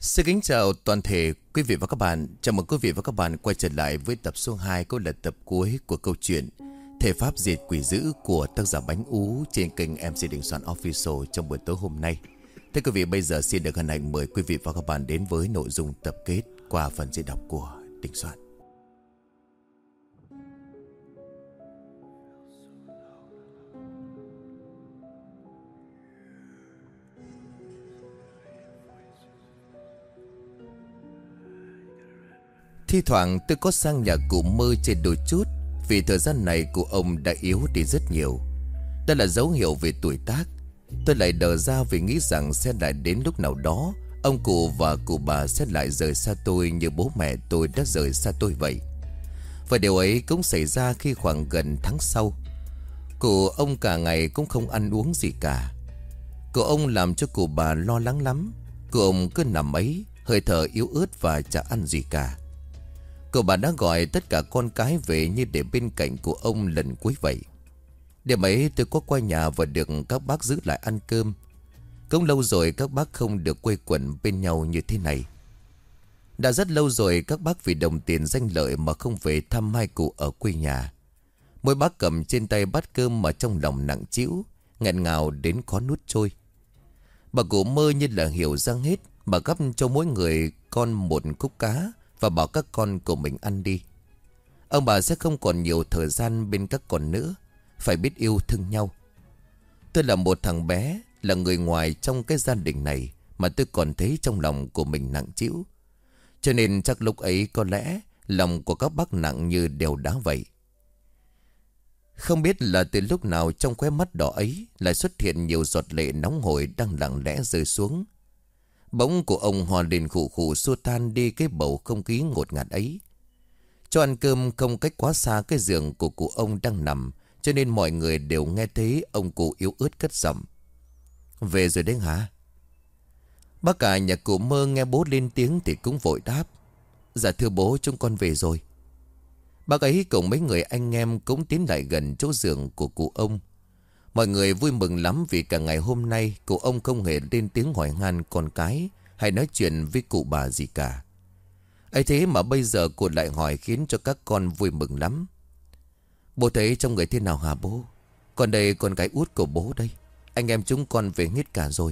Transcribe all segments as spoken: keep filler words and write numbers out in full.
Xin kính chào toàn thể quý vị và các bạn. Chào mừng quý vị và các bạn quay trở lại với tập số hai, cũng là tập cuối của câu chuyện Thể pháp diệt quỷ dữ của tác giả Bánh Ú trên kênh em xê Đình Soạn Official trong buổi tối hôm nay. Thưa quý vị, bây giờ xin được hân hạnh mời quý vị và các bạn đến với nội dung tập kết qua phần diễn đọc của Đình Soạn. Thi thoảng tôi có sang nhà cụ Mơ trên đôi chút, vì thời gian này cụ ông đã yếu đi rất nhiều. Đó là dấu hiệu về tuổi tác. Tôi lại đờ ra vì nghĩ rằng sẽ lại đến lúc nào đó ông cụ và cụ bà sẽ lại rời xa tôi như bố mẹ tôi đã rời xa tôi vậy. Và điều ấy cũng xảy ra khi khoảng gần tháng sau. Cụ ông cả ngày cũng không ăn uống gì cả. Cụ ông làm cho cụ bà lo lắng lắm. Cụ ông cứ nằm ấy, hơi thở yếu ớt và chả ăn gì cả. Cụ bà đã gọi tất cả con cái về như để bên cạnh của ông lần cuối vậy. Đêm ấy tôi có qua nhà và được các bác giữ lại ăn cơm. Cũng lâu rồi các bác không được quây quần bên nhau như thế này. Đã rất lâu rồi các bác vì đồng tiền danh lợi mà không về thăm hai cụ ở quê nhà. Mỗi bác cầm trên tay bát cơm mà trong lòng nặng trĩu, nghẹn ngào đến khó nuốt trôi. Bà cụ Mơ như là hiểu ra hết, bà gắp cho mỗi người con một khúc cá và bảo các con của mình ăn đi. Ông bà sẽ không còn nhiều thời gian bên các con nữa, phải biết yêu thương nhau. Tôi là một thằng bé, là người ngoài trong cái gia đình này, mà tôi còn thấy trong lòng của mình nặng trĩu. Cho nên chắc lúc ấy có lẽ lòng của các bác nặng như đèo đá vậy. Không biết là từ lúc nào trong khóe mắt đỏ ấy lại xuất hiện nhiều giọt lệ nóng hổi đang lặng lẽ rơi xuống. Bỗng của ông hòa lên khụ khụ xua tan đi cái bầu không khí ngột ngạt ấy. Cho ăn cơm không cách quá xa cái giường của cụ ông đang nằm, cho nên mọi người đều nghe thấy ông cụ yếu ớt cất giọng: "Về rồi đấy hả?" Bác cả nhà cụ Mơ nghe bố lên tiếng thì cũng vội đáp: "Dạ thưa bố, chúng con về rồi." Bác ấy cùng mấy người anh em cũng tiến lại gần chỗ giường của cụ ông. Mọi người vui mừng lắm vì cả ngày hôm nay cụ ông không hề lên tiếng hỏi han con cái hay nói chuyện với cụ bà gì cả. ấy thế mà bây giờ cụ lại hỏi khiến cho các con vui mừng lắm. "Bố thấy trong người thế nào hả bố?" "Còn đây con cái út của bố đây. Anh em chúng con về hết cả rồi."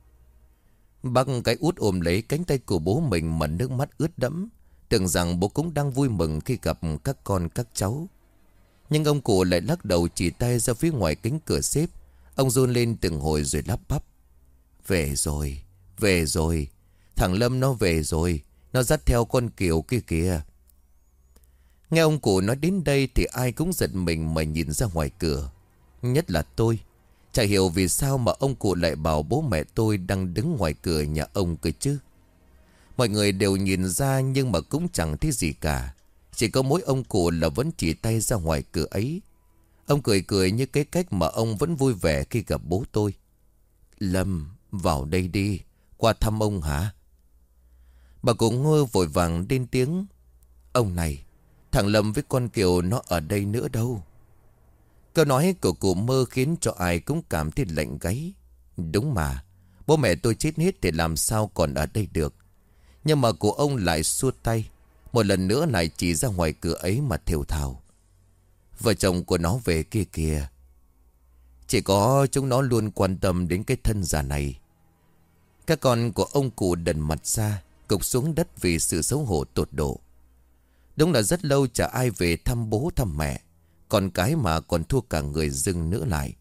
Bác cái út ôm lấy cánh tay của bố mình mà nước mắt ướt đẫm, tưởng rằng bố cũng đang vui mừng khi gặp các con các cháu. Nhưng ông cụ lại lắc đầu chỉ tay ra phía ngoài cánh cửa xếp. Ông run lên từng hồi rồi lắp bắp: "Về rồi, về rồi. Thằng Lâm nó về rồi. Nó dắt theo con Kiều kia kìa." Nghe ông cụ nói đến đây thì ai cũng giật mình mà nhìn ra ngoài cửa. Nhất là tôi. Chả hiểu vì sao mà ông cụ lại bảo bố mẹ tôi đang đứng ngoài cửa nhà ông cơ chứ. Mọi người đều nhìn ra nhưng mà cũng chẳng thấy gì cả. Chỉ có mỗi ông cụ là vẫn chỉ tay ra ngoài cửa ấy. Ông cười cười như cái cách mà ông vẫn vui vẻ khi gặp bố tôi. "Lâm, vào đây đi. Qua thăm ông hả?" Bà cụ Ngơ vội vàng lên tiếng: "Ông này, thằng Lâm với con Kiều nó ở đây nữa đâu." Câu nói của cụ Mơ khiến cho ai cũng cảm thấy lạnh gáy. Đúng mà, bố mẹ tôi chết hết thì làm sao còn ở đây được. Nhưng mà cụ ông lại xua tay, một lần nữa lại chỉ ra ngoài cửa ấy mà thều thào: "Vợ chồng của nó về kia kìa. Chỉ có chúng nó luôn quan tâm đến cái thân già này." Các con của ông cụ đần mặt ra, gục xuống đất vì sự xấu hổ tột độ. Đúng là rất lâu chả ai về thăm bố thăm mẹ, con cái mà còn thua cả người dưng nữa lại.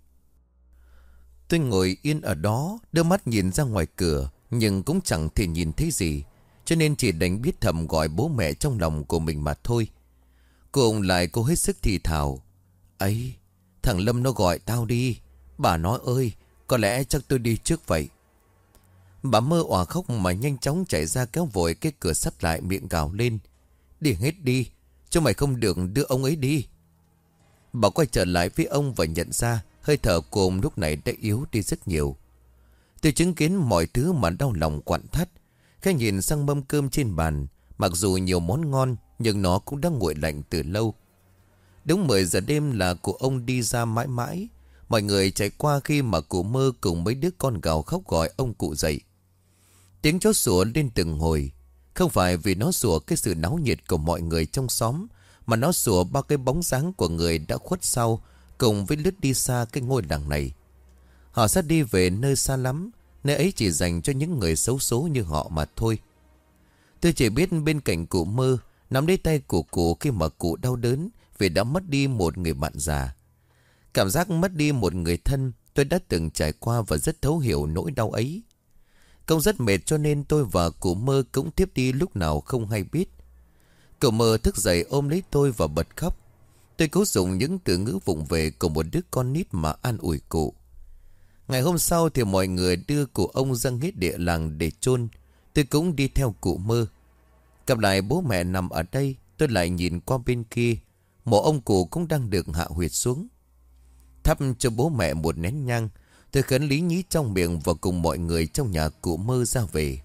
Tôi ngồi yên ở đó, đưa mắt nhìn ra ngoài cửa, nhưng cũng chẳng thể nhìn thấy gì, cho nên chỉ đành biết thầm gọi bố mẹ trong lòng của mình mà thôi. Cô ông lại cố hết sức thì thào: "Ấy, thằng Lâm nó gọi tao đi. Bà nói ơi, có lẽ chắc tôi đi trước vậy." Bà Mơ òa khóc mà nhanh chóng chạy ra kéo vội cái cửa sắt lại, miệng gào lên: "Đi hết đi, chứ mày không được đưa ông ấy đi." Bà quay trở lại với ông và nhận ra hơi thở của ông lúc này đã yếu đi rất nhiều. Tôi chứng kiến mọi thứ mà đau lòng quặn thắt. Khi nhìn sang mâm cơm trên bàn, mặc dù nhiều món ngon nhưng nó cũng đã nguội lạnh từ lâu. Đúng mười giờ đêm là cụ ông đi ra mãi mãi. Mọi người chạy qua khi mà cụ Mơ cùng mấy đứa con gào khóc gọi ông cụ dậy. Tiếng chó sủa lên từng hồi. Không phải vì nó sủa cái sự náo nhiệt của mọi người trong xóm, mà nó sủa bao cái bóng dáng của người đã khuất sau, cùng với lướt đi xa cái ngôi làng này. Họ sẽ đi về nơi xa lắm, nơi ấy chỉ dành cho những người xấu số như họ mà thôi. Tôi chỉ biết bên cạnh cụ Mơ, nắm lấy tay của cụ khi mà cụ đau đớn vì đã mất đi một người bạn già. Cảm giác mất đi một người thân tôi đã từng trải qua và rất thấu hiểu nỗi đau ấy. Công rất mệt cho nên tôi và cụ Mơ cũng tiếp đi lúc nào không hay biết. Cụ Mơ thức dậy ôm lấy tôi và bật khóc. Tôi cố dùng những từ ngữ vụng về của một đứa con nít mà an ủi cụ. Ngày hôm sau thì mọi người đưa cụ ông ra nghĩa địa làng để chôn. Tôi cũng đi theo cụ Mơ. Gặp lại bố mẹ nằm ở đây, tôi lại nhìn qua bên kia. Mộ ông cụ cũng đang được hạ huyệt xuống. Thắp cho bố mẹ một nén nhang, tôi khấn lý nhí trong miệng và cùng mọi người trong nhà cụ Mơ ra về.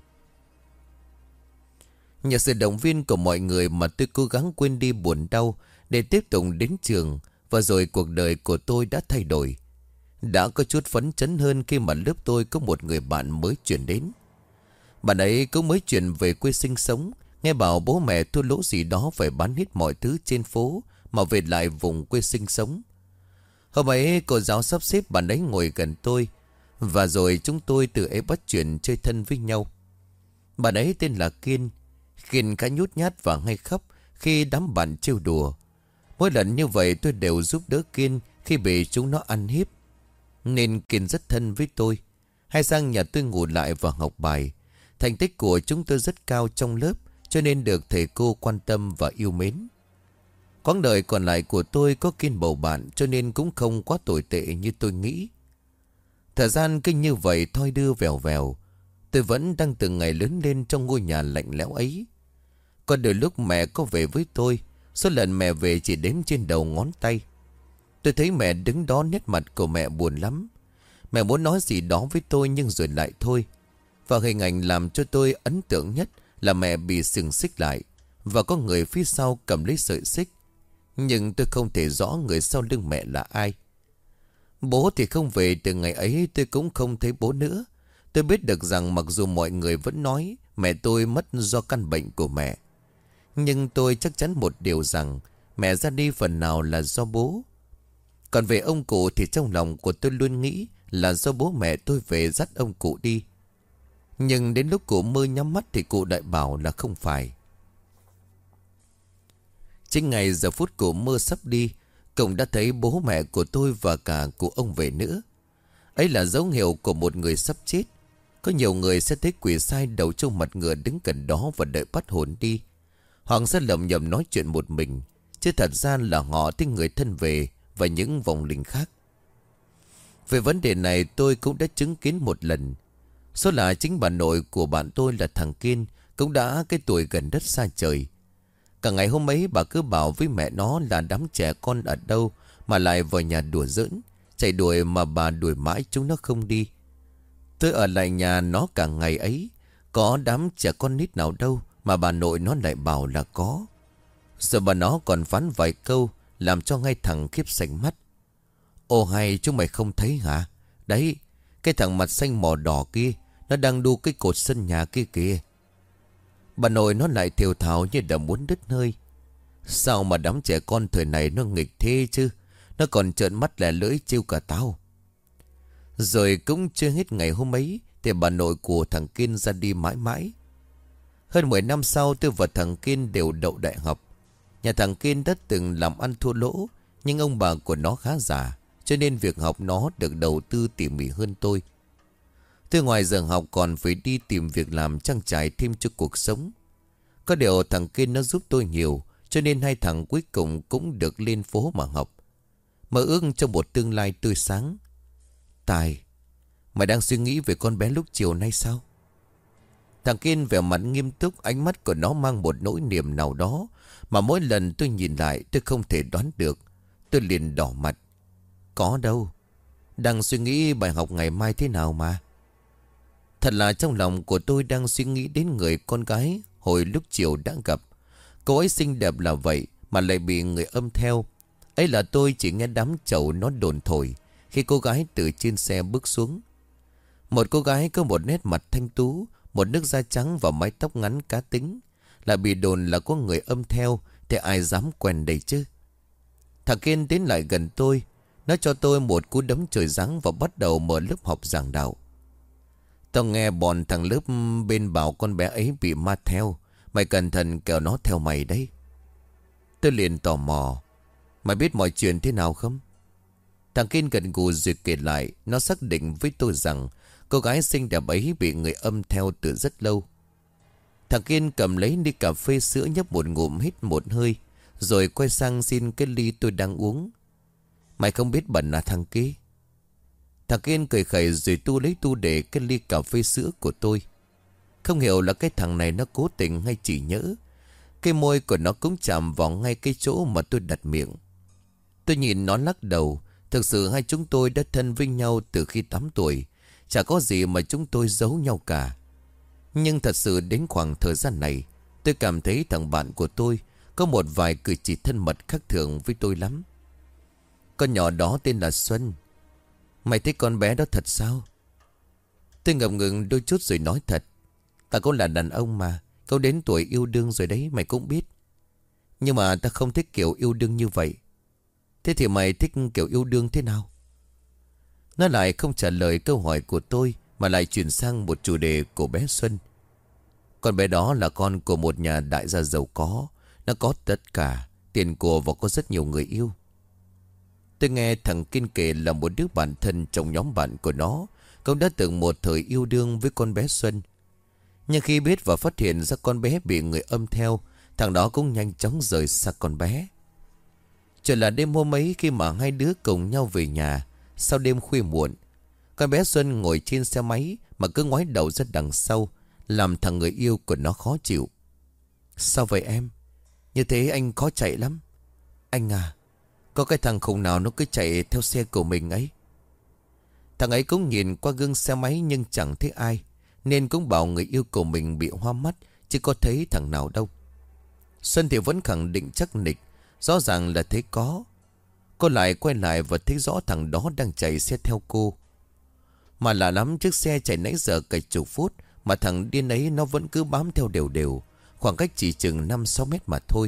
Nhờ sự động viên của mọi người mà tôi cố gắng quên đi buồn đau để tiếp tục đến trường, và rồi cuộc đời của tôi đã thay đổi. Đã có chút phấn chấn hơn khi mà lớp tôi có một người bạn mới chuyển đến. Bạn ấy cũng mới chuyển về quê sinh sống, nghe bảo bố mẹ thua lỗ gì đó phải bán hết mọi thứ trên phố mà về lại vùng quê sinh sống. Hôm ấy cô giáo sắp xếp bạn ấy ngồi gần tôi, và rồi chúng tôi từ ấy bắt chuyện chơi thân với nhau. Bạn ấy tên là Kiên. Kiên khá nhút nhát và hay khóc khi đám bạn trêu đùa. Mỗi lần như vậy tôi đều giúp đỡ Kiên khi bị chúng nó ăn hiếp, nên Kiên rất thân với tôi. Hay sang nhà tôi ngủ lại và học bài. Thành tích của chúng tôi rất cao trong lớp, cho nên được thầy cô quan tâm và yêu mến. Quãng đời còn lại của tôi có Kiên bầu bạn, cho nên cũng không quá tồi tệ như tôi nghĩ. Thời gian cứ như vậy thoi đưa vèo vèo. Tôi vẫn đang từng ngày lớn lên trong ngôi nhà lạnh lẽo ấy. Có đôi lúc mẹ có về với tôi, số lần mẹ về chỉ đếm trên đầu ngón tay. Tôi thấy mẹ đứng đó, nét mặt của mẹ buồn lắm. Mẹ muốn nói gì đó với tôi nhưng rồi lại thôi. Và hình ảnh làm cho tôi ấn tượng nhất là mẹ bị sừng xích lại, và có người phía sau cầm lấy sợi xích. Nhưng tôi không thể rõ người sau lưng mẹ là ai. Bố thì không về từ ngày ấy, tôi cũng không thấy bố nữa. Tôi biết được rằng mặc dù mọi người vẫn nói mẹ tôi mất do căn bệnh của mẹ, nhưng tôi chắc chắn một điều rằng mẹ ra đi phần nào là do bố. Còn về ông cụ thì trong lòng của tôi luôn nghĩ là do bố mẹ tôi về dắt ông cụ đi. Nhưng đến lúc cụ Mơ nhắm mắt thì cụ đại bảo là không phải. Chính ngày giờ phút cụ Mơ sắp đi, cậu đã thấy bố mẹ của tôi và cả cụ ông về nữa. Ấy là dấu hiệu của một người sắp chết. Có nhiều người sẽ thấy quỷ sai đầu trâu mặt ngựa đứng gần đó và đợi bắt hồn đi. Hoặc sẽ lầm nhầm nói chuyện một mình, chứ thật ra là họ thấy người thân về và những vong linh khác. Về vấn đề này tôi cũng đã chứng kiến một lần. Số là chính bà nội của bạn tôi là thằng Kiên cũng đã cái tuổi gần đất xa trời. Cả ngày hôm ấy bà cứ bảo với mẹ nó là đám trẻ con ở đâu mà lại vào nhà đùa giỡn, chạy đuổi mà bà đuổi mãi chúng nó không đi. Tôi ở lại nhà nó cả ngày ấy, có đám trẻ con nít nào đâu mà bà nội nó lại bảo là có. Rồi bà nó còn phán vài câu làm cho ngay thằng khiếp sành mắt. Ồ hay, chúng mày không thấy hả? Đấy, cái thằng mặt xanh mỏ đỏ kia, nó đang đu cái cột sân nhà kia kìa. Bà nội nó lại thều thào như đã muốn đứt hơi. Sao mà đám trẻ con thời này nó nghịch thế chứ? Nó còn trợn mắt lẻ lưỡi trêu cả tao. Rồi cũng chưa hết ngày hôm ấy thì bà nội của thằng Kiên ra đi mãi mãi. Hơn mười năm sau tôi và thằng Kiên đều đậu đại học. Nhà thằng Kiên đã từng làm ăn thua lỗ, nhưng ông bà của nó khá già, cho nên việc học nó được đầu tư tỉ mỉ hơn tôi. Tôi ngoài giờ học còn phải đi tìm việc làm trang trải thêm cho cuộc sống. Có điều thằng Kiên nó giúp tôi nhiều, cho nên hai thằng cuối cùng cũng được lên phố mà học, mơ ước trong một tương lai tươi sáng. Tài, mày đang suy nghĩ về con bé lúc chiều nay sao? Thằng Kiên vẻ mặt nghiêm túc, ánh mắt của nó mang một nỗi niềm nào đó mà mỗi lần tôi nhìn lại tôi không thể đoán được. Tôi liền đỏ mặt. Có đâu, đang suy nghĩ bài học ngày mai thế nào mà. Thật là trong lòng của tôi đang suy nghĩ đến người con gái hồi lúc chiều đã gặp. Cô ấy xinh đẹp là vậy mà lại bị người âm theo. Ấy là tôi chỉ nghe đám chầu nó đồn thổi khi cô gái từ trên xe bước xuống. Một cô gái có một nét mặt thanh tú, một nước da trắng và mái tóc ngắn cá tính. Lại bị đồn là có người âm theo, thì ai dám quen đây chứ. Thằng Kiên tiến lại gần tôi. Nó cho tôi một cú đấm trời giáng và bắt đầu mở lớp học giảng đạo. Tao nghe bọn thằng lớp bên bảo con bé ấy bị ma theo. Mày cẩn thận kẻo nó theo mày đấy. Tôi liền tò mò. Mày biết mọi chuyện thế nào không? Thằng Kiên gần gù rồi kể lại. Nó xác định với tôi rằng cô gái xinh đẹp ấy bị người âm theo từ rất lâu. Thằng Kiên cầm lấy ly cà phê sữa nhấp một ngụm hít một hơi. Rồi quay sang xin cái ly tôi đang uống. Mày không biết bẩn à thằng kia? Thằng Kiên cười khẩy rồi tu lấy tu để cái ly cà phê sữa của tôi. Không hiểu là cái thằng này nó cố tình hay chỉ nhỡ. Cái môi của nó cũng chạm vào ngay cái chỗ mà tôi đặt miệng. Tôi nhìn nó lắc đầu. Thực sự hai chúng tôi đã thân với nhau từ khi tám tuổi. Chả có gì mà chúng tôi giấu nhau cả. Nhưng thật sự đến khoảng thời gian này, tôi cảm thấy thằng bạn của tôi có một vài cử chỉ thân mật khác thường với tôi lắm. Con nhỏ đó tên là Xuân. Mày thấy con bé đó thật sao? Tôi ngập ngừng đôi chút rồi nói thật. Ta cũng là đàn ông mà. Câu đến tuổi yêu đương rồi đấy, mày cũng biết. Nhưng mà ta không thích kiểu yêu đương như vậy. Thế thì mày thích kiểu yêu đương thế nào? Nó lại không trả lời câu hỏi của tôi, mà lại chuyển sang một chủ đề của bé Xuân. Con bé đó là con của một nhà đại gia giàu có. Nó có tất cả tiền của và có rất nhiều người yêu. Tôi nghe thằng Kiên kể là một đứa bạn thân trong nhóm bạn của nó cũng đã từng một thời yêu đương với con bé Xuân. Nhưng khi biết và phát hiện ra con bé bị người âm theo, thằng đó cũng nhanh chóng rời xa con bé. Trời là đêm hôm ấy, khi mà hai đứa cùng nhau về nhà sau đêm khuya muộn, con bé Xuân ngồi trên xe máy mà cứ ngoái đầu ra đằng sau, làm thằng người yêu của nó khó chịu. Sao vậy em? Như thế anh khó chạy lắm. Anh à, có cái thằng khùng nào nó cứ chạy theo xe của mình ấy. Thằng ấy cũng nhìn qua gương xe máy nhưng chẳng thấy ai, nên cũng bảo người yêu của mình bị hoa mắt, chứ có thấy thằng nào đâu. Xuân thì vẫn khẳng định chắc nịch, rõ ràng là thấy có. Cô lại quay lại và thấy rõ thằng đó đang chạy xe theo cô. Mà lạ lắm, chiếc xe chạy nãy giờ cả chục phút mà thằng điên ấy nó vẫn cứ bám theo đều đều, khoảng cách chỉ chừng năm sáu mét mà thôi.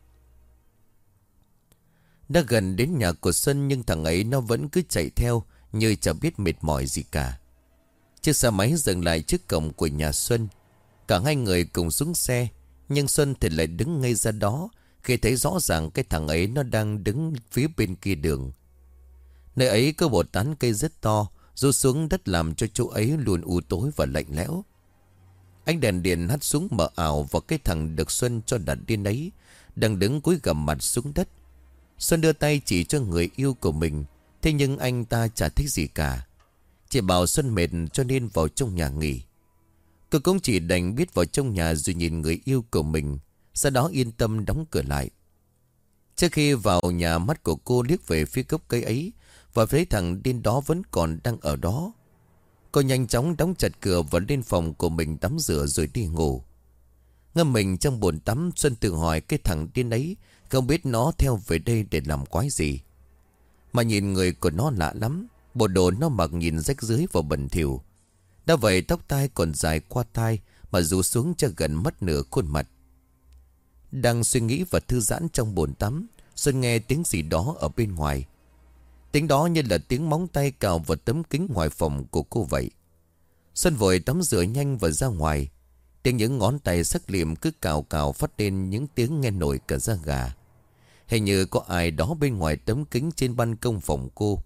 Đã gần đến nhà của Xuân nhưng thằng ấy nó vẫn cứ chạy theo như chẳng biết mệt mỏi gì cả. Chiếc xe máy dừng lại trước cổng của nhà Xuân. Cả hai người cùng xuống xe, nhưng Xuân thì lại đứng ngay ra đó khi thấy rõ ràng cái thằng ấy nó đang đứng phía bên kia đường. Nơi ấy có một tán cây rất to rũ xuống đất làm cho chỗ ấy luôn u tối và lạnh lẽo. Ánh đèn điện hắt xuống mờ ảo vào cái thằng được Xuân cho đặt điên ấy đang đứng cúi gằm mặt xuống đất. Xuân đưa tay chỉ cho người yêu của mình, thế nhưng anh ta chả thích gì cả. Chỉ bảo Xuân mệt cho nên vào trong nhà nghỉ. Cô cũng chỉ đành biết vào trong nhà rồi nhìn người yêu của mình, sau đó yên tâm đóng cửa lại. Trước khi vào nhà, mắt của cô liếc về phía gốc cây ấy và thấy thằng điên đó vẫn còn đang ở đó. Cô nhanh chóng đóng chặt cửa và lên phòng của mình tắm rửa rồi đi ngủ. Ngâm mình trong bồn tắm, Xuân tự hỏi cái thằng điên ấy không biết nó theo về đây để làm quái gì. Mà nhìn người của nó lạ lắm. Bộ đồ nó mặc nhìn rách rưới và bẩn thỉu. Đã vậy tóc tai còn dài qua tai mà rủ xuống cho gần mất nửa khuôn mặt. Đang suy nghĩ và thư giãn trong bồn tắm, Xuân nghe tiếng gì đó ở bên ngoài. Tiếng đó như là tiếng móng tay cào vào tấm kính ngoài phòng của cô vậy. Xuân vội tắm rửa nhanh và ra ngoài. Tiếng những ngón tay sắc liệm cứ cào cào phát lên những tiếng nghe nổi cả da gà. Hình như có ai đó bên ngoài tấm kính trên ban công phòng cô.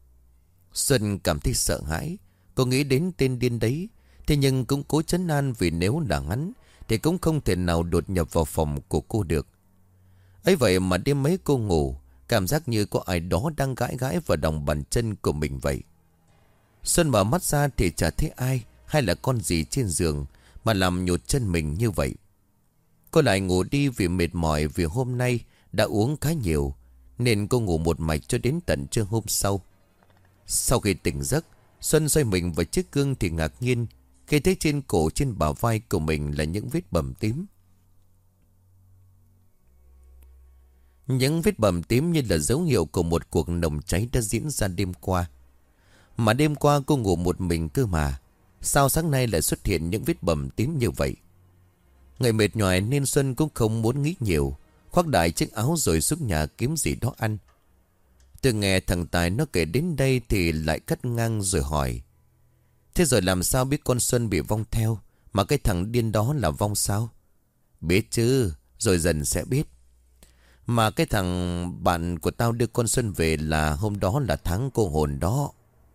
Xuân cảm thấy sợ hãi. Cô nghĩ đến tên điên đấy. Thế nhưng cũng cố trấn an, vì nếu là hắn thì cũng không thể nào đột nhập vào phòng của cô được. Ấy vậy mà đêm mấy cô ngủ, cảm giác như có ai đó đang gãi gãi vào lòng bàn chân của mình vậy. Xuân mở mắt ra thì chả thấy ai hay là con gì trên giường mà làm nhột chân mình như vậy. Cô lại ngủ đi vì mệt mỏi, vì hôm nay đã uống khá nhiều, nên cô ngủ một mạch cho đến tận trưa hôm sau. Sau khi tỉnh giấc, Xuân xoay mình vào chiếc gương thì ngạc nhiên khi thấy trên cổ, trên bả vai của mình là những vết bầm tím. Những vết bầm tím như là dấu hiệu của một cuộc nồng cháy đã diễn ra đêm qua. Mà đêm qua cô ngủ một mình cơ mà. Sao sáng nay lại xuất hiện những vết bầm tím như vậy? Người mệt nhoài nên Xuân cũng không muốn nghĩ nhiều, khoác đại chiếc áo rồi xuống nhà kiếm gì đó ăn. Tôi nghe thằng Tài nó kể đến đây thì lại cắt ngang rồi hỏi: thế rồi làm sao biết con Xuân bị vong theo, mà cái thằng điên đó là vong sao? Biết chứ, rồi dần sẽ biết. Mà cái thằng bạn của tao đưa con Xuân về là hôm đó là tháng cô hồn đó.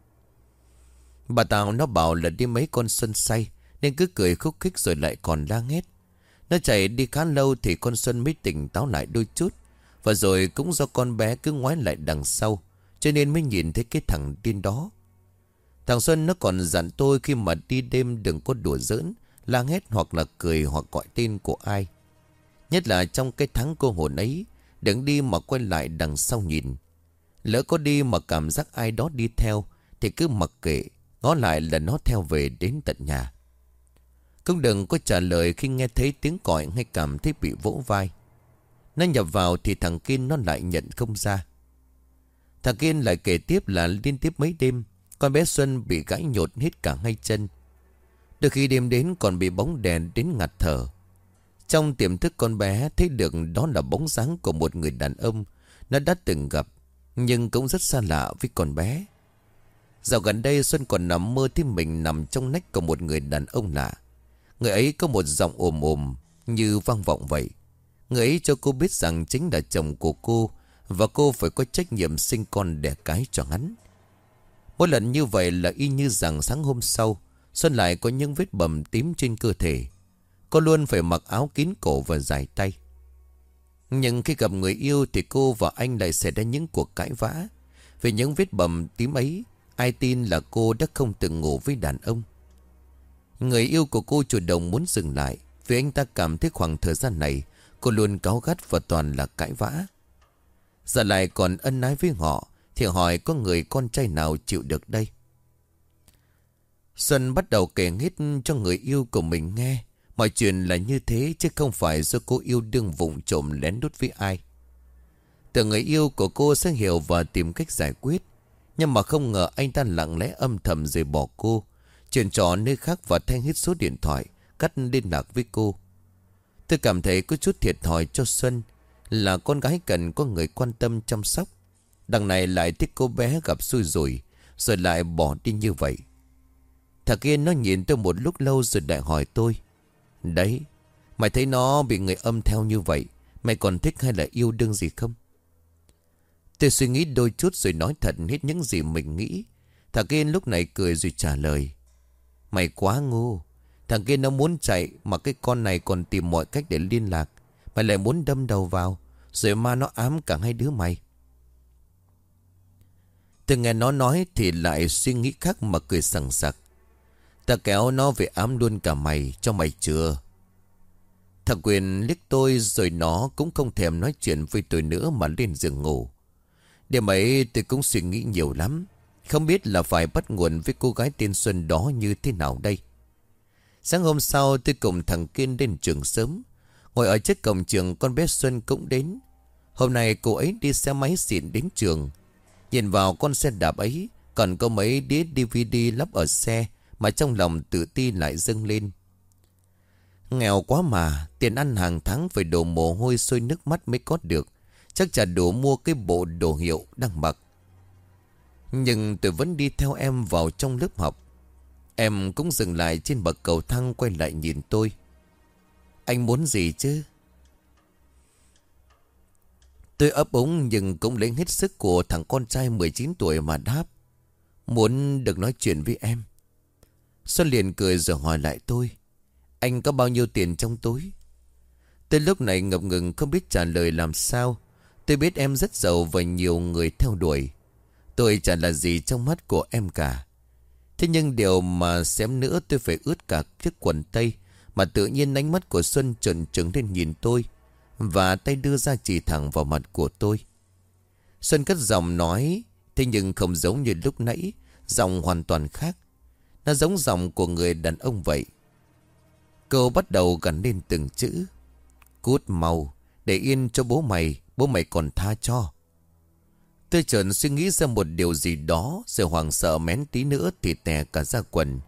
Bà tao nó bảo là đi mấy con Xuân say, nên cứ cười khúc khích rồi lại còn la hét. Nó chạy đi khá lâu thì con Xuân mới tỉnh táo lại đôi chút. Và rồi cũng do con bé cứ ngoái lại đằng sau, cho nên mới nhìn thấy cái thằng điên đó. Thằng Xuân nó còn dặn tôi khi mà đi đêm đừng có đùa giỡn, la hét hoặc là cười hoặc gọi tên của ai. Nhất là trong cái tháng cô hồn ấy, đừng đi mà quay lại đằng sau nhìn. Lỡ có đi mà cảm giác ai đó đi theo thì cứ mặc kệ, ngó lại là nó theo về đến tận nhà. Cũng đừng có trả lời khi nghe thấy tiếng còi hay cảm thấy bị vỗ vai. Nó nhập vào thì thằng Kiên nó lại nhận không ra. Thằng Kiên lại kể tiếp là liên tiếp mấy đêm con bé Xuân bị gãy nhột hết cả hai chân. Đôi khi đêm đến còn bị bóng đèn đến ngạt thở. Trong tiềm thức con bé thấy được đó là bóng dáng của một người đàn ông nó đã từng gặp, nhưng cũng rất xa lạ với con bé. Dạo gần đây Xuân còn nằm mơ thấy mình nằm trong nách của một người đàn ông lạ. Người ấy có một giọng ồm ồm như vang vọng vậy. Người ấy cho cô biết rằng chính là chồng của cô, và cô phải có trách nhiệm sinh con đẻ cái cho hắn. Mỗi lần như vậy là y như rằng sáng hôm sau Xuân lại có những vết bầm tím trên cơ thể. Cô luôn phải mặc áo kín cổ và dài tay. Nhưng khi gặp người yêu thì cô và anh lại xảy ra những cuộc cãi vã. Về những vết bầm tím ấy, ai tin là cô đã không từng ngủ với đàn ông. Người yêu của cô chủ động muốn dừng lại, vì anh ta cảm thấy khoảng thời gian này cô luôn cáu gắt và toàn là cãi vã. Giờ lại còn ân ái với họ, thì hỏi có người con trai nào chịu được đây? Xuân bắt đầu kể hết cho người yêu của mình nghe. Mọi chuyện là như thế, chứ không phải do cô yêu đương vụng trộm lén lút với ai. Tưởng người yêu của cô sẽ hiểu và tìm cách giải quyết, nhưng mà không ngờ anh ta lặng lẽ âm thầm rời bỏ cô, chuyển trọ nơi khác và thay hết số điện thoại, cắt liên lạc với cô. Tôi cảm thấy có chút thiệt thòi cho Xuân, là con gái cần có người quan tâm chăm sóc. Đằng này lại thích cô bé gặp xui rủi, rồi lại bỏ đi như vậy. Thằng kia nó nhìn tôi một lúc lâu rồi lại hỏi tôi: đấy, mày thấy nó bị người âm theo như vậy, mày còn thích hay là yêu đương gì không? Tôi suy nghĩ đôi chút rồi nói thật hết những gì mình nghĩ. Thằng kia lúc này cười rồi trả lời: mày quá ngu. Thằng kia nó muốn chạy mà cái con này còn tìm mọi cách để liên lạc. Mày lại muốn đâm đầu vào, rồi ma nó ám cả hai đứa mày. Tôi nghe nó nói thì lại suy nghĩ khác mà cười sằng sặc. Ta kéo nó về ám luôn cả mày, cho mày chưa? Thằng Quyền liếc tôi rồi nó cũng không thèm nói chuyện với tôi nữa mà lên giường ngủ. Đêm ấy tôi cũng suy nghĩ nhiều lắm, không biết là phải bắt nguồn với cô gái tên Xuân đó như thế nào đây. Sáng hôm sau tôi cùng thằng Kiên đến trường sớm. Ngồi ở trước cổng trường, con bé Xuân cũng đến. Hôm nay cô ấy đi xe máy xịn đến trường. Nhìn vào con xe đạp ấy còn có mấy đĩa đê vê đê lắp ở xe, mà trong lòng tự ti lại dâng lên. Nghèo quá mà, tiền ăn hàng tháng phải đổ mồ hôi sôi nước mắt mới có được. Chắc chả đủ mua cái bộ đồ hiệu đang mặc. Nhưng tôi vẫn đi theo em vào trong lớp học. Em cũng dừng lại trên bậc cầu thang, quay lại nhìn tôi: anh muốn gì chứ? Tôi ấp úng nhưng cũng lấy hết sức của thằng con trai mười chín tuổi mà đáp: muốn được nói chuyện với em. Xuân liền cười rồi hỏi lại tôi: anh có bao nhiêu tiền trong túi? Tôi lúc này ngập ngừng không biết trả lời làm sao. Tôi biết em rất giàu và nhiều người theo đuổi. Tôi chả là gì trong mắt của em cả. Thế nhưng điều mà xém nữa tôi phải ướt cả chiếc quần tây. Mà tự nhiên ánh mắt của Xuân trợn trừng lên nhìn tôi, và tay đưa ra chỉ thẳng vào mặt của tôi. Xuân cất giọng nói, thế nhưng không giống như lúc nãy. Giọng hoàn toàn khác. Nó giống giọng của người đàn ông vậy. Cô bắt đầu gằn lên từng chữ: cút mau, để yên cho bố mày, bố mày còn tha cho. Tôi chợt suy nghĩ ra một điều gì đó, rồi hoảng sợ mén tí nữa thì tè cả ra quần.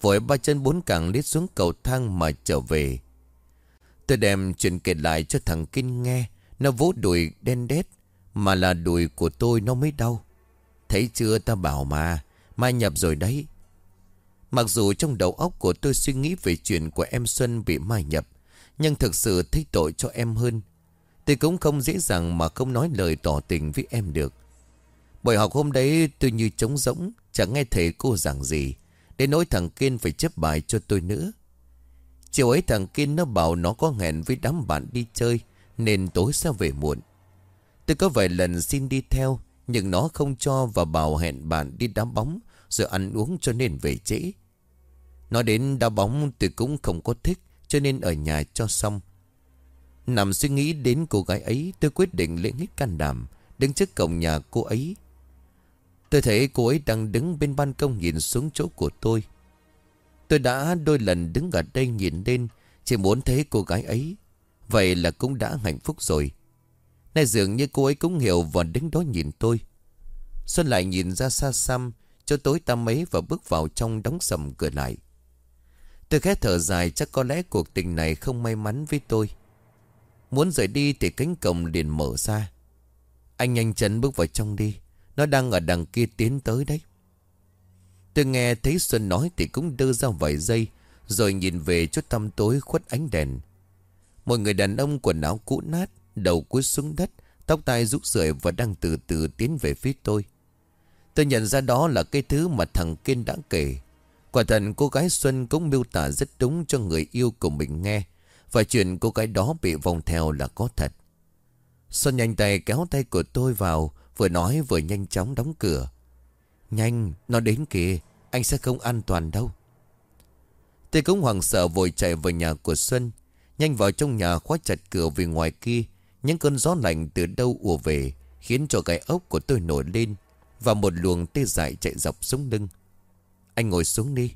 vội ba chân bốn cẳng lít xuống cầu thang mà trở về. Tôi đem chuyện kể lại cho thằng Kinh nghe. Nó vỗ đùi đen đét. Mà là đùi của tôi nó mới đau. Thấy chưa, ta bảo mà. Mai nhập rồi đấy. Mặc dù trong đầu óc của tôi suy nghĩ về chuyện của em Xuân bị mai nhập, nhưng thực sự thấy tội cho em hơn. Tôi cũng không dễ dàng mà không nói lời tỏ tình với em được. Buổi học hôm đấy tôi như trống rỗng, chẳng nghe thầy cô giảng gì. Đến nỗi thằng Kiên phải chép bài cho tôi nữa. Chiều ấy thằng Kiên nó bảo nó có hẹn với đám bạn đi chơi, nên tối sẽ về muộn. Tôi có vài lần xin đi theo, nhưng nó không cho và bảo hẹn bạn đi đá bóng rồi ăn uống cho nên về trễ. Nói đến đá bóng tôi cũng không có thích, cho nên ở nhà cho xong. Nằm suy nghĩ đến cô gái ấy, tôi quyết định lấy hết can đảm đứng trước cổng nhà cô ấy. Tôi thấy cô ấy đang đứng bên ban công nhìn xuống chỗ của tôi. Tôi đã đôi lần đứng ở đây nhìn lên, chỉ muốn thấy cô gái ấy. Vậy là cũng đã hạnh phúc rồi. Nay dường như cô ấy cũng hiểu và đứng đó nhìn tôi. Xuân lại nhìn ra xa xăm chỗ tối tăm ấy và bước vào trong, đóng sầm cửa lại. Tôi khẽ thở dài, chắc có lẽ cuộc tình này không may mắn với tôi. Muốn rời đi thì cánh cổng liền mở ra. Anh nhanh chân bước vào trong đi, nó đang ở đằng kia tiến tới đấy. Tôi nghe thấy Xuân nói thì cũng đưa ra vài giây, rồi nhìn về chỗ tăm tối khuất ánh đèn. Một người đàn ông quần áo cũ nát, đầu cúi xuống đất, tóc tai rũ rượi và đang từ từ tiến về phía tôi. Tôi nhận ra đó là cái thứ mà thằng Kiên đã kể. Quả thật cô gái Xuân cũng miêu tả rất đúng cho người yêu của mình nghe. Và chuyện cô gái đó bị vòng theo là có thật. Xuân nhanh tay kéo tay của tôi vào, vừa nói vừa nhanh chóng đóng cửa. Nhanh, nó đến kìa, anh sẽ không an toàn đâu. Tôi cũng hoảng sợ vội chạy vào nhà của Xuân. Nhanh vào trong nhà khóa chặt cửa, vì ngoài kia những cơn gió lạnh từ đâu ùa về, khiến cho cái ốc của tôi nổi lên và một luồng tê dại chạy dọc sống lưng. Anh ngồi xuống đi.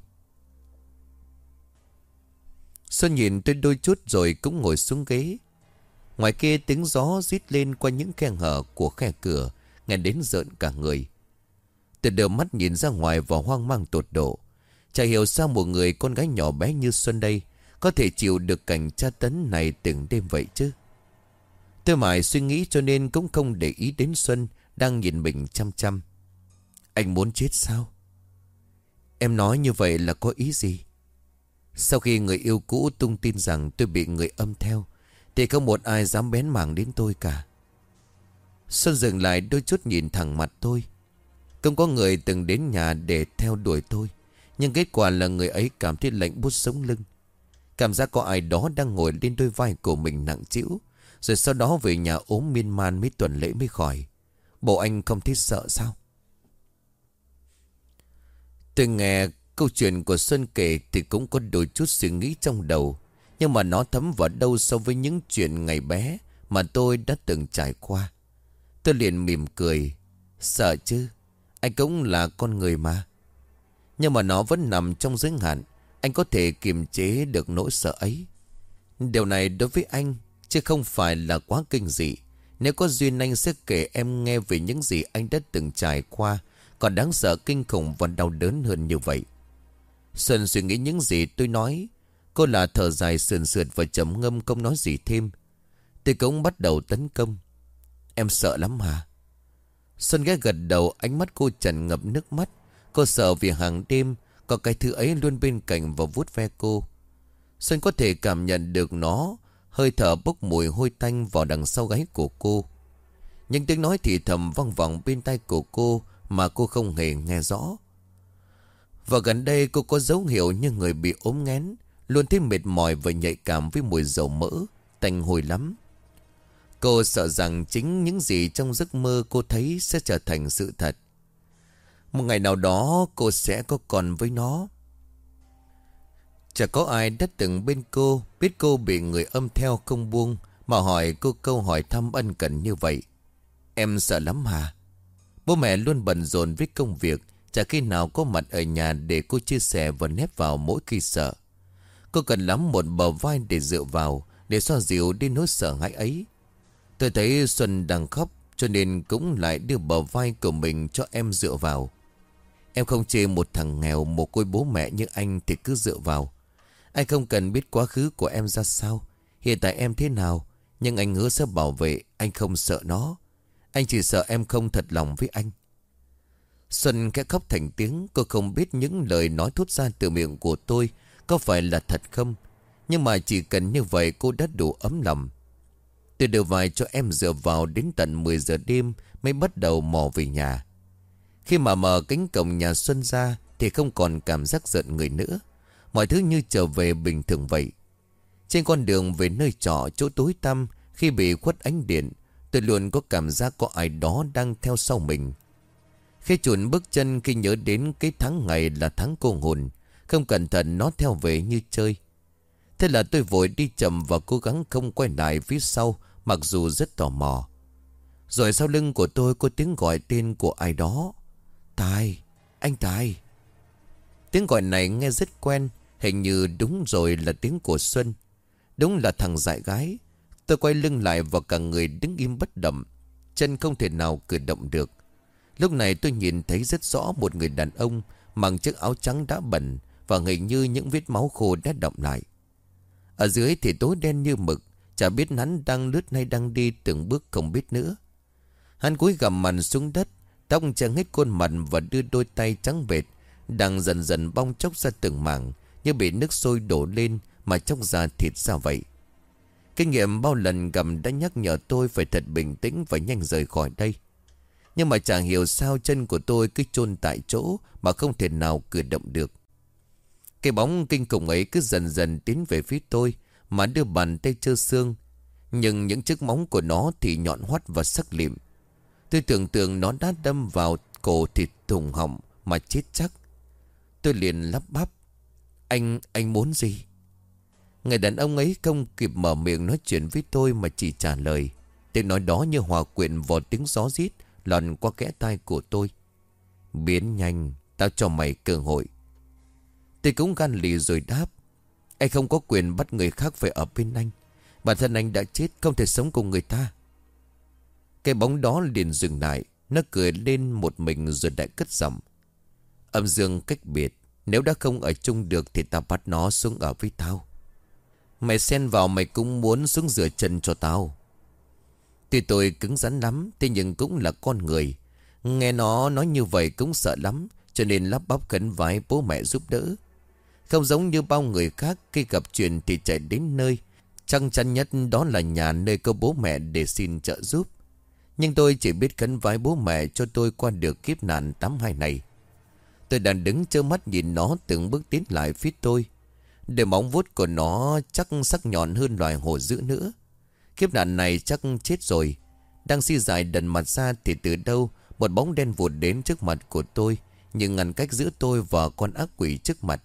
Xuân nhìn tôi đôi chút rồi cũng ngồi xuống ghế. Ngoài kia tiếng gió rít lên qua những khe hở của khe cửa, nghe đến rợn cả người. Tôi đưa mắt nhìn ra ngoài và hoang mang tột độ. Chả hiểu sao một người con gái nhỏ bé như Xuân đây có thể chịu được cảnh tra tấn này từng đêm vậy chứ. Tôi mãi suy nghĩ cho nên cũng không để ý đến Xuân đang nhìn mình chăm chăm. Anh muốn chết sao? Em nói như vậy là có ý gì? Sau khi người yêu cũ tung tin rằng tôi bị người âm theo, thì không một ai dám bén mảng đến tôi cả. Xuân dừng lại đôi chút nhìn thẳng mặt tôi. Không có người từng đến nhà để theo đuổi tôi, nhưng kết quả là người ấy cảm thấy lạnh buốt sống lưng. Cảm giác có ai đó đang ngồi lên đôi vai của mình nặng trĩu, rồi sau đó về nhà ốm miên man mấy tuần lễ mới khỏi. Bộ anh không thấy sợ sao? Tôi nghe câu chuyện của Xuân kể thì cũng có đôi chút suy nghĩ trong đầu, nhưng mà nó thấm vào đâu so với những chuyện ngày bé mà tôi đã từng trải qua. Tôi liền mỉm cười. Sợ chứ, anh cũng là con người mà. Nhưng mà nó vẫn nằm trong giới hạn. Anh có thể kiềm chế được nỗi sợ ấy. Điều này đối với anh chứ không phải là quá kinh dị. Nếu có duyên anh sẽ kể em nghe về những gì anh đã từng trải qua, còn đáng sợ, kinh khủng và đau đớn hơn như vậy. Xuân suy nghĩ những gì tôi nói. Cô là thở dài sườn sượt và trầm ngâm không nói gì thêm. Tôi cũng bắt đầu tấn công. Em sợ lắm hả? Xuân ghé gật đầu, ánh mắt cô tràn ngập nước mắt. Cô sợ vì hàng đêm có cái thứ ấy luôn bên cạnh và vuốt ve cô. Xuân có thể cảm nhận được nó, hơi thở bốc mùi hôi tanh vào đằng sau gáy của cô. Những tiếng nói thì thầm vang vọng bên tai của cô mà cô không hề nghe rõ. Và gần đây cô có dấu hiệu như người bị ốm nghén, luôn thấy mệt mỏi và nhạy cảm với mùi dầu mỡ, tanh hôi lắm. Cô sợ rằng chính những gì trong giấc mơ cô thấy sẽ trở thành sự thật. Một ngày nào đó cô sẽ có con với nó. Chả có ai đã từng bên cô, biết cô bị người âm theo không buông, mà hỏi cô câu hỏi thăm ân cần như vậy. Em sợ lắm hả? Bố mẹ luôn bận rộn với công việc, chả khi nào có mặt ở nhà để cô chia sẻ và nép vào mỗi khi sợ. Cô cần lắm một bờ vai để dựa vào, để xoa dịu đi nỗi sợ hãi ấy. Tôi thấy Xuân đang khóc, cho nên cũng lại đưa bờ vai của mình cho em dựa vào. Em không chê một thằng nghèo mồ côi bố mẹ như anh thì cứ dựa vào. Anh không cần biết quá khứ của em ra sao, hiện tại em thế nào, nhưng anh hứa sẽ bảo vệ. Anh không sợ nó. Anh chỉ sợ em không thật lòng với anh. Xuân khẽ khóc thành tiếng. Cô không biết những lời nói thốt ra từ miệng của tôi có phải là thật không, nhưng mà chỉ cần như vậy cô đã đủ ấm lòng. Tôi đưa vai cho em dựa vào đến tận mười giờ đêm mới bắt đầu mò về nhà. Khi mà mở cánh cổng nhà Xuân ra thì không còn cảm giác giận người nữa. Mọi thứ như trở về bình thường vậy. Trên con đường về nơi trọ chỗ tối tăm, khi bị khuất ánh điện, tôi luôn có cảm giác có ai đó đang theo sau mình. Khi chùn bước chân, khi nhớ đến cái tháng ngày là tháng cô hồn, không cẩn thận nó theo về như chơi. Thế là tôi vội đi chậm và cố gắng không quay lại phía sau, mặc dù rất tò mò. Rồi sau lưng của tôi có tiếng gọi tên của ai đó. Tài, anh Tài. Tiếng gọi này nghe rất quen, hình như đúng rồi là tiếng của Xuân. Đúng là thằng dại gái. Tôi quay lưng lại và cả người đứng im bất động, chân không thể nào cử động được. Lúc này tôi nhìn thấy rất rõ một người đàn ông mặc chiếc áo trắng đã bẩn và hình như những vết máu khô đã đọng lại. Ở dưới thì tối đen như mực, chả biết hắn đang lướt hay đang đi từng bước không biết nữa. Hắn cúi gằm mặt xuống đất, tóc che hết khuôn mặt và đưa đôi tay trắng bệt đang dần dần bong chóc ra từng mảng, như bị nước sôi đổ lên mà chóc ra thịt ra vậy. Kinh nghiệm bao lần gặm đã nhắc nhở tôi phải thật bình tĩnh và nhanh rời khỏi đây. Nhưng mà chẳng hiểu sao chân của tôi cứ chôn tại chỗ mà không thể nào cử động được. Cái bóng kinh khủng ấy cứ dần dần tiến về phía tôi mà đưa bàn tay trơ xương. Nhưng những chiếc móng của nó thì nhọn hoắt và sắc lịm. Tôi tưởng tượng nó đã đâm vào cổ thịt thùng họng mà chết chắc. Tôi liền lắp bắp. Anh, anh muốn gì? Người đàn ông ấy không kịp mở miệng nói chuyện với tôi mà chỉ trả lời. Tiếng nói đó như hòa quyện vào tiếng gió rít lọt qua kẽ tai của tôi. Biến nhanh, tao cho mày cơ hội. Tôi cũng gan lì rồi đáp. Anh không có quyền bắt người khác phải ở bên anh. Bản thân anh đã chết, không thể sống cùng người ta. Cái bóng đó liền dừng lại. Nó cười lên một mình rồi lại cất giọng. Âm dương cách biệt. Nếu đã không ở chung được thì tao bắt nó xuống ở với tao. Mày xen vào mày cũng muốn xuống rửa chân cho tao. Tuy tôi cứng rắn lắm, thế nhưng cũng là con người. Nghe nó nói như vậy cũng sợ lắm, cho nên lắp bắp khấn vái bố mẹ giúp đỡ. Không giống như bao người khác, khi gặp chuyện thì chạy đến nơi chắc chắn nhất đó là nhà nơi có bố mẹ để xin trợ giúp. Nhưng tôi chỉ biết khấn vái bố mẹ cho tôi qua được kiếp nạn tám hai này. Tôi đang đứng trơ mắt nhìn nó từng bước tiến lại phía tôi. Đôi móng vuốt của nó chắc sắc nhọn hơn loài hổ dữ nữa. Kiếp nạn này chắc chết rồi. Đang si dài đần mặt ra thì từ đâu một bóng đen vụt đến trước mặt của tôi, nhưng ngăn cách giữa tôi và con ác quỷ trước mặt.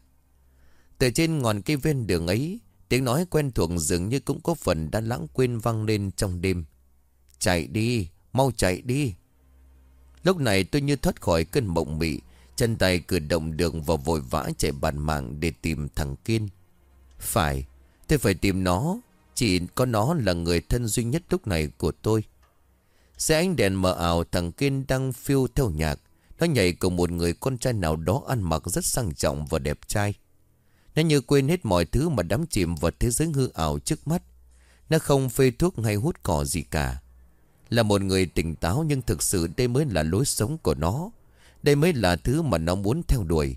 Từ trên ngọn cây ven đường ấy, tiếng nói quen thuộc dường như cũng có phần đã lãng quên vang lên trong đêm. Chạy đi, mau chạy đi. Lúc này tôi như thoát khỏi cơn mộng mị, chân tay cử động được và vội vã chạy bàn mạng để tìm thằng Kiên. Phải, tôi phải tìm nó. Chỉ có nó là người thân duy nhất lúc này của tôi. Xe ánh đèn mờ ảo, thằng Kiên đang phiêu theo nhạc. Nó nhảy cùng một người con trai nào đó ăn mặc rất sang trọng và đẹp trai. Nó như quên hết mọi thứ mà đắm chìm vào thế giới hư ảo trước mắt. Nó không phê thuốc hay hút cỏ gì cả. Là một người tỉnh táo, nhưng thực sự đây mới là lối sống của nó. Đây mới là thứ mà nó muốn theo đuổi.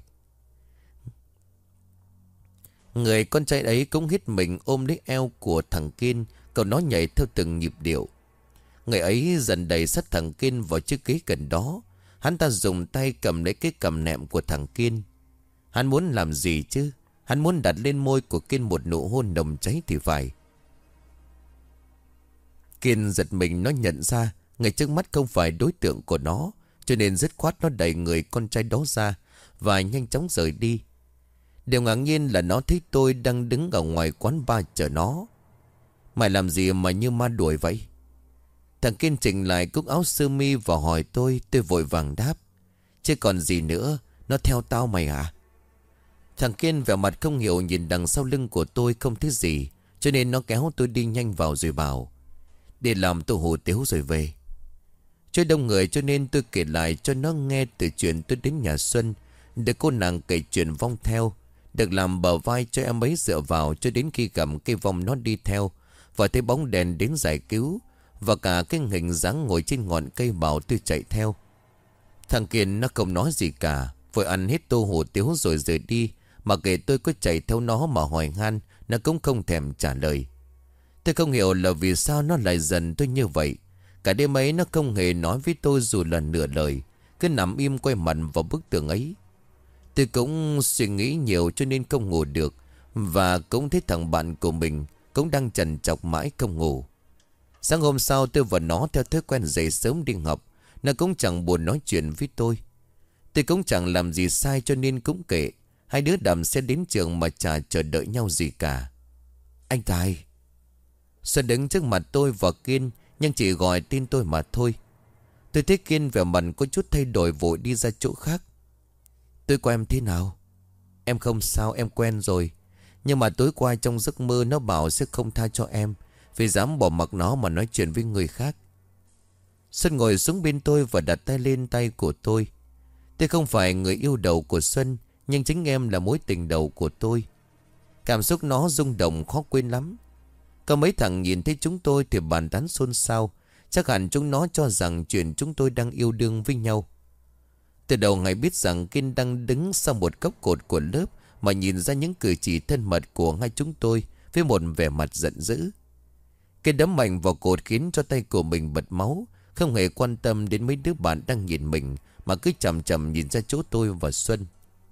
Người con trai ấy cũng hít mình ôm lấy eo của thằng Kiên, cậu nó nhảy theo từng nhịp điệu. Người ấy dần đẩy sát thằng Kiên vào chiếc ghế gần đó. Hắn ta dùng tay cầm lấy cái cầm nệm của thằng Kiên. Hắn muốn làm gì chứ? Hắn muốn đặt lên môi của Kiên một nụ hôn nồng cháy thì phải. Kiên giật mình, nó nhận ra người trước mắt không phải đối tượng của nó, cho nên dứt khoát nó đẩy người con trai đó ra và nhanh chóng rời đi. Điều ngạc nhiên là nó thấy tôi đang đứng ở ngoài quán bar chờ nó. Mày làm gì mà như ma đuổi vậy? Thằng Kiên chỉnh lại cúc áo sơ mi và hỏi tôi. Tôi vội vàng đáp. Chứ còn gì nữa, nó theo tao mày à? Thằng Kiên vẻ mặt không hiểu, nhìn đằng sau lưng của tôi không thấy gì, cho nên nó kéo tôi đi nhanh vào rồi bảo. Để làm tôi hù tiếu rồi về. Chơi đông người cho nên tôi kể lại cho nó nghe từ chuyện tôi đến nhà Xuân Được cô nàng kể chuyện vong theo, được làm bờ vai cho em ấy dựa vào cho đến khi cầm cây vong nó đi theo, và thấy bóng đèn đến giải cứu, và cả cái hình dáng ngồi trên ngọn cây bảo tôi chạy theo. Thằng Kiên nó không nói gì cả, vội ăn hết tô hủ tiếu rồi rời đi, mà kể tôi có chạy theo nó mà hỏi han, nó cũng không thèm trả lời. Tôi không hiểu là vì sao nó lại giận tôi như vậy. Cả đêm ấy nó không hề nói với tôi dù là nửa lời, cứ nằm im quay mặt vào bức tường ấy. Tôi cũng suy nghĩ nhiều cho nên không ngủ được, và cũng thấy thằng bạn của mình cũng đang trằn trọc mãi không ngủ. Sáng hôm sau tôi và nó theo thói quen dậy sớm đi học. Nó cũng chẳng buồn nói chuyện với tôi. Tôi cũng chẳng làm gì sai cho nên cũng kệ. Hai đứa đầm sẽ đến trường mà chả chờ đợi nhau gì cả. Anh Tài. Xuân đứng trước mặt tôi và Kiên, nhưng chỉ gọi tên tôi mà thôi. Tôi thấy Kiên vẻ mặt có chút thay đổi, vội đi ra chỗ khác. Tôi của em thế nào? Em không sao, em quen rồi. Nhưng mà tối qua trong giấc mơ nó bảo sẽ không tha cho em, vì dám bỏ mặc nó mà nói chuyện với người khác. Xuân ngồi xuống bên tôi và đặt tay lên tay của tôi. Tôi không phải người yêu đầu của Xuân, nhưng chính em là mối tình đầu của tôi. Cảm xúc nó rung động khó quên lắm. Có mấy thằng nhìn thấy chúng tôi thì bàn tán xôn xao. Chắc hẳn chúng nó cho rằng chuyện chúng tôi đang yêu đương với nhau. Từ đầu ngày biết rằng Kiên đang đứng sau một góc cột của lớp mà nhìn ra những cử chỉ thân mật của hai chúng tôi với một vẻ mặt giận dữ. Kiên đấm mạnh vào cột khiến cho tay của mình bật máu, không hề quan tâm đến mấy đứa bạn đang nhìn mình, mà cứ chằm chằm nhìn ra chỗ tôi và Xuân.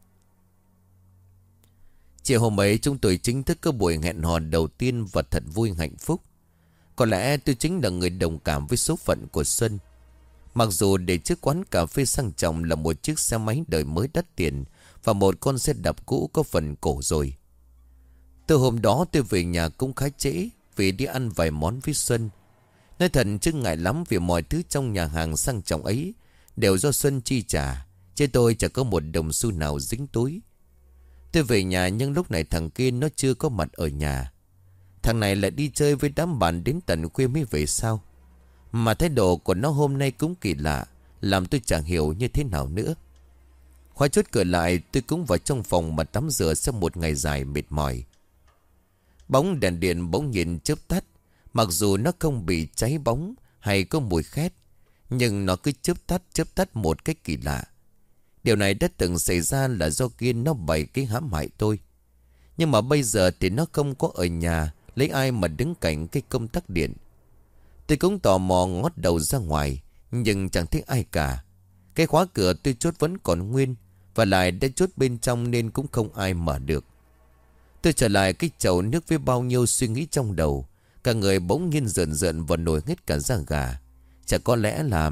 Chiều hôm ấy chúng tôi chính thức có buổi hẹn hò đầu tiên và thật vui hạnh phúc. Có lẽ tôi chính là người đồng cảm với số phận của Xuân. Mặc dù để trước quán cà phê sang trọng là một chiếc xe máy đời mới đắt tiền và một con xe đạp cũ có phần cổ rồi. Từ hôm đó tôi về nhà cũng khá trễ vì đi ăn vài món với Xuân. Nói thật chứ ngại lắm vì mọi thứ trong nhà hàng sang trọng ấy đều do Xuân chi trả, chứ tôi chẳng có một đồng xu nào dính túi. Tôi về nhà nhưng lúc này thằng kia nó chưa có mặt ở nhà. Thằng này lại đi chơi với đám bạn đến tận khuya mới về sao. Mà thái độ của nó hôm nay cũng kỳ lạ, làm tôi chẳng hiểu như thế nào nữa. Khóa chốt cửa lại, tôi cũng vào trong phòng mà tắm rửa sau một ngày dài mệt mỏi. Bóng đèn điện bỗng nhiên chớp tắt. Mặc dù nó không bị cháy bóng hay có mùi khét, nhưng nó cứ chớp tắt chớp tắt một cách kỳ lạ. Điều này đã từng xảy ra là do Kiên nó bày cái hãm hại tôi. Nhưng mà bây giờ thì nó không có ở nhà, lấy ai mà đứng cạnh cái công tắc điện. Tôi cũng tò mò ngót đầu ra ngoài, nhưng chẳng thấy ai cả. Cái khóa cửa tôi chốt vẫn còn nguyên, và lại đã chốt bên trong nên cũng không ai mở được. Tôi trở lại cái chậu nước với bao nhiêu suy nghĩ trong đầu. Cả người bỗng nhiên rợn rợn và nổi hết cả da gà. Chả có lẽ là...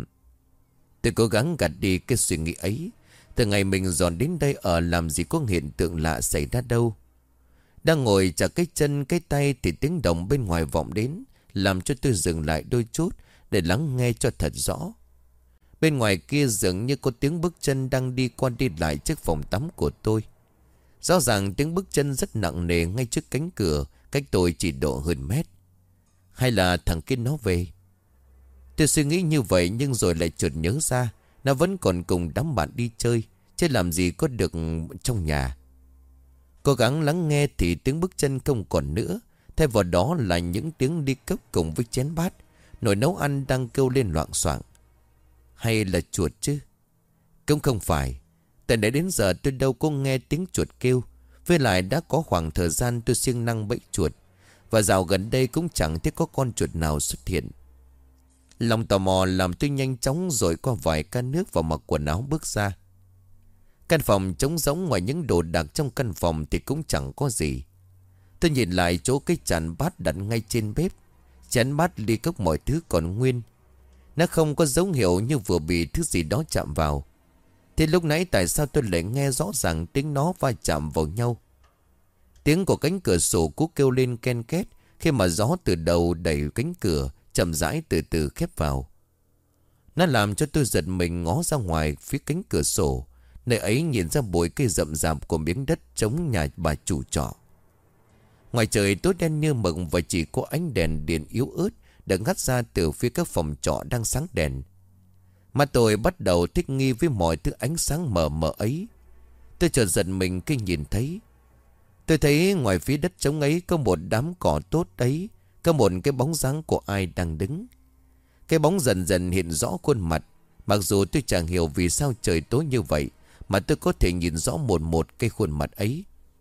Tôi cố gắng gạt đi cái suy nghĩ ấy. Từ ngày mình dọn đến đây ở làm gì có hiện tượng lạ xảy ra đâu. Đang ngồi chả cái chân cái tay thì tiếng động bên ngoài vọng đến, làm cho tôi dừng lại đôi chút để lắng nghe cho thật rõ. Bên ngoài kia dường như có tiếng bước chân đang đi qua đi lại trước phòng tắm của tôi. Rõ ràng tiếng bước chân rất nặng nề ngay trước cánh cửa, cách tôi chỉ độ hơn mét. Hay là thằng kia nó về? Tôi suy nghĩ như vậy nhưng rồi lại chợt nhớ ra nó vẫn còn cùng đám bạn đi chơi, chứ làm gì có được trong nhà. Cố gắng lắng nghe thì tiếng bước chân không còn nữa. Thay vào đó là những tiếng đi cấp cùng với chén bát, nồi nấu ăn đang kêu lên loạng xoạng. Hay là chuột chứ? Cũng không phải. Từ nãy đến giờ tôi đâu có nghe tiếng chuột kêu. Với lại đã có khoảng thời gian tôi siêng năng bẫy chuột, và dạo gần đây cũng chẳng thấy có con chuột nào xuất hiện. Lòng tò mò làm tôi nhanh chóng rồi qua vài can nước và mặc quần áo bước ra. Căn phòng trống rỗng, ngoài những đồ đạc trong căn phòng thì cũng chẳng có gì. Tôi nhìn lại chỗ cái chản bát đặt ngay trên bếp. Chén bát ly cốc mọi thứ còn nguyên. Nó không có dấu hiệu như vừa bị thứ gì đó chạm vào. Thế lúc nãy tại sao tôi lại nghe rõ ràng tiếng nó va chạm vào nhau? Tiếng của cánh cửa sổ cũ kêu lên ken két khi mà gió từ đầu đẩy cánh cửa chậm rãi từ từ khép vào. Nó làm cho tôi giật mình ngó ra ngoài phía cánh cửa sổ. Nơi ấy nhìn ra bụi cây rậm rạp của miếng đất chống nhà bà chủ trọ. Ngoài trời tối đen như mực và chỉ có ánh đèn điện yếu ớt được ngắt ra từ phía các phòng trọ đang sáng đèn. Mà tôi bắt đầu thích nghi với mọi thứ ánh sáng mờ mờ ấy. Tôi chợt giật mình khi nhìn thấy. Tôi thấy ngoài phía đất trống ấy có một đám cỏ tốt đấy, có một cái bóng dáng của ai đang đứng. Cái bóng dần dần hiện rõ khuôn mặt. Mặc dù tôi chẳng hiểu vì sao trời tối như vậy mà tôi có thể nhìn rõ một một cái khuôn mặt ấy.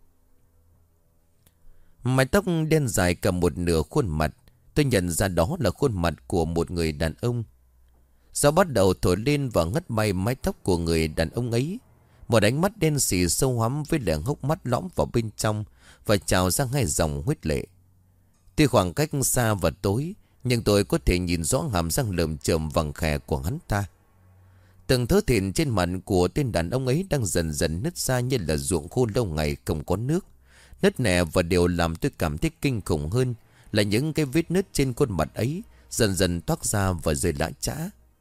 Mái tóc đen dài cả một nửa khuôn mặt. Tôi nhận ra đó là khuôn mặt của một người đàn ông. Gió bắt đầu thổi lên và ngất bay mái tóc của người đàn ông ấy. Một ánh mắt đen xì sâu hoắm với lẻ hốc mắt lõm vào bên trong và trào ra hai dòng huyết lệ. Tuy khoảng cách xa và tối, nhưng tôi có thể nhìn rõ hàm răng lởm chởm vàng khè của hắn ta. Từng thớ thịt trên mặt của tên đàn ông ấy đang dần dần nứt ra như là ruộng khô lâu ngày không có nước. Nứt nẻ, và điều làm tôi cảm thấy kinh khủng hơn là những cái vết nứt trên khuôn mặt ấy dần dần toát ra và rơi lã chã.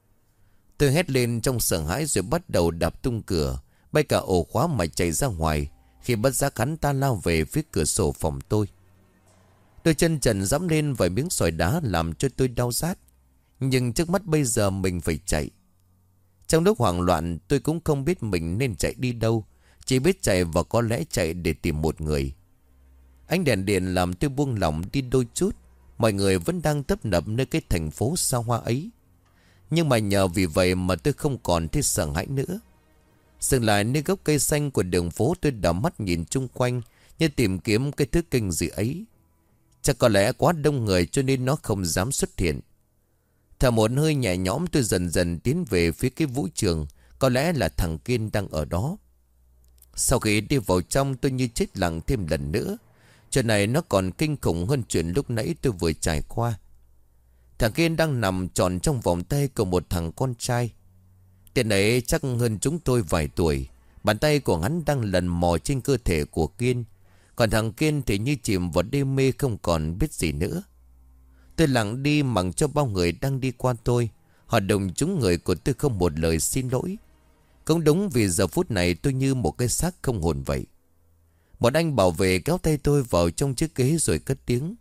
Tôi hét lên trong sợ hãi rồi bắt đầu đạp tung cửa, bay cả ổ khóa mà chạy ra ngoài. Khi bất giác hắn ta lao về phía cửa sổ phòng tôi. Đôi chân trần dẫm lên vài miếng sỏi đá làm cho tôi đau rát. Nhưng trước mắt bây giờ mình phải chạy. Trong lúc hoảng loạn tôi cũng không biết mình nên chạy đi đâu. Chỉ biết chạy và có lẽ chạy để tìm một người. Ánh đèn điện làm tôi buông lỏng đi đôi chút. Mọi người vẫn đang tấp nập nơi cái thành phố xa hoa ấy. Nhưng mà nhờ vì vậy mà tôi không còn thấy sợ hãi nữa. Dừng lại nơi gốc cây xanh của đường phố, tôi đảo mắt nhìn chung quanh như tìm kiếm cái thứ kinh gì ấy. Chắc có lẽ quá đông người cho nên nó không dám xuất hiện. Thở một hơi nhẹ nhõm, tôi dần dần tiến về phía cái vũ trường. Có lẽ là thằng Kiên đang ở đó. Sau khi đi vào trong, tôi như chết lặng thêm lần nữa. Chuyện này nó còn kinh khủng hơn chuyện lúc nãy tôi vừa trải qua. Thằng Kiên đang nằm tròn trong vòng tay của một thằng con trai. Tên ấy chắc hơn chúng tôi vài tuổi. Bàn tay của hắn đang lần mò trên cơ thể của Kiên. Còn thằng Kiên thì như chìm vào đêm mê không còn biết gì nữa. Tôi lặng đi mặc cho bao người đang đi qua tôi. Họ đồng chúng người của tôi không một lời xin lỗi. Cũng đúng vì giờ phút này tôi như một cái xác không hồn vậy. Một anh bảo vệ kéo tay tôi vào trong chiếc ghế rồi cất tiếng.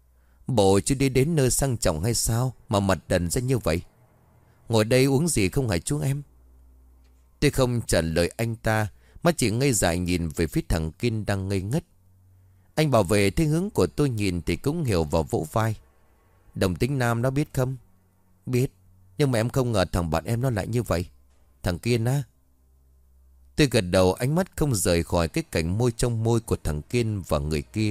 Bộ chưa đi đến nơi sang trọng hay sao mà mặt đần ra như vậy? Ngồi đây uống gì không hả chú em? Tôi không trả lời anh ta, mà chỉ ngây dại nhìn về phía thằng Kiên đang ngây ngất. Anh bảo vệ thấy hướng của tôi nhìn thì cũng hiểu và vỗ vai. Đồng tính nam nó biết không? Biết. Nhưng mà em không ngờ thằng bạn em nó lại như vậy. Thằng Kiên á. Tôi gật đầu, ánh mắt không rời khỏi cái cảnh môi trong môi của thằng Kiên và người kia.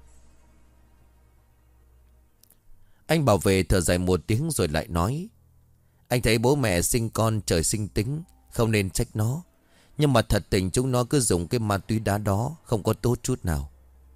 Anh bảo vệ thở dài một tiếng rồi lại nói. Anh thấy bố mẹ sinh con trời sinh tính, không nên trách nó. Nhưng mà thật tình chúng nó cứ dùng cái ma túy đá đó, không có tốt chút nào.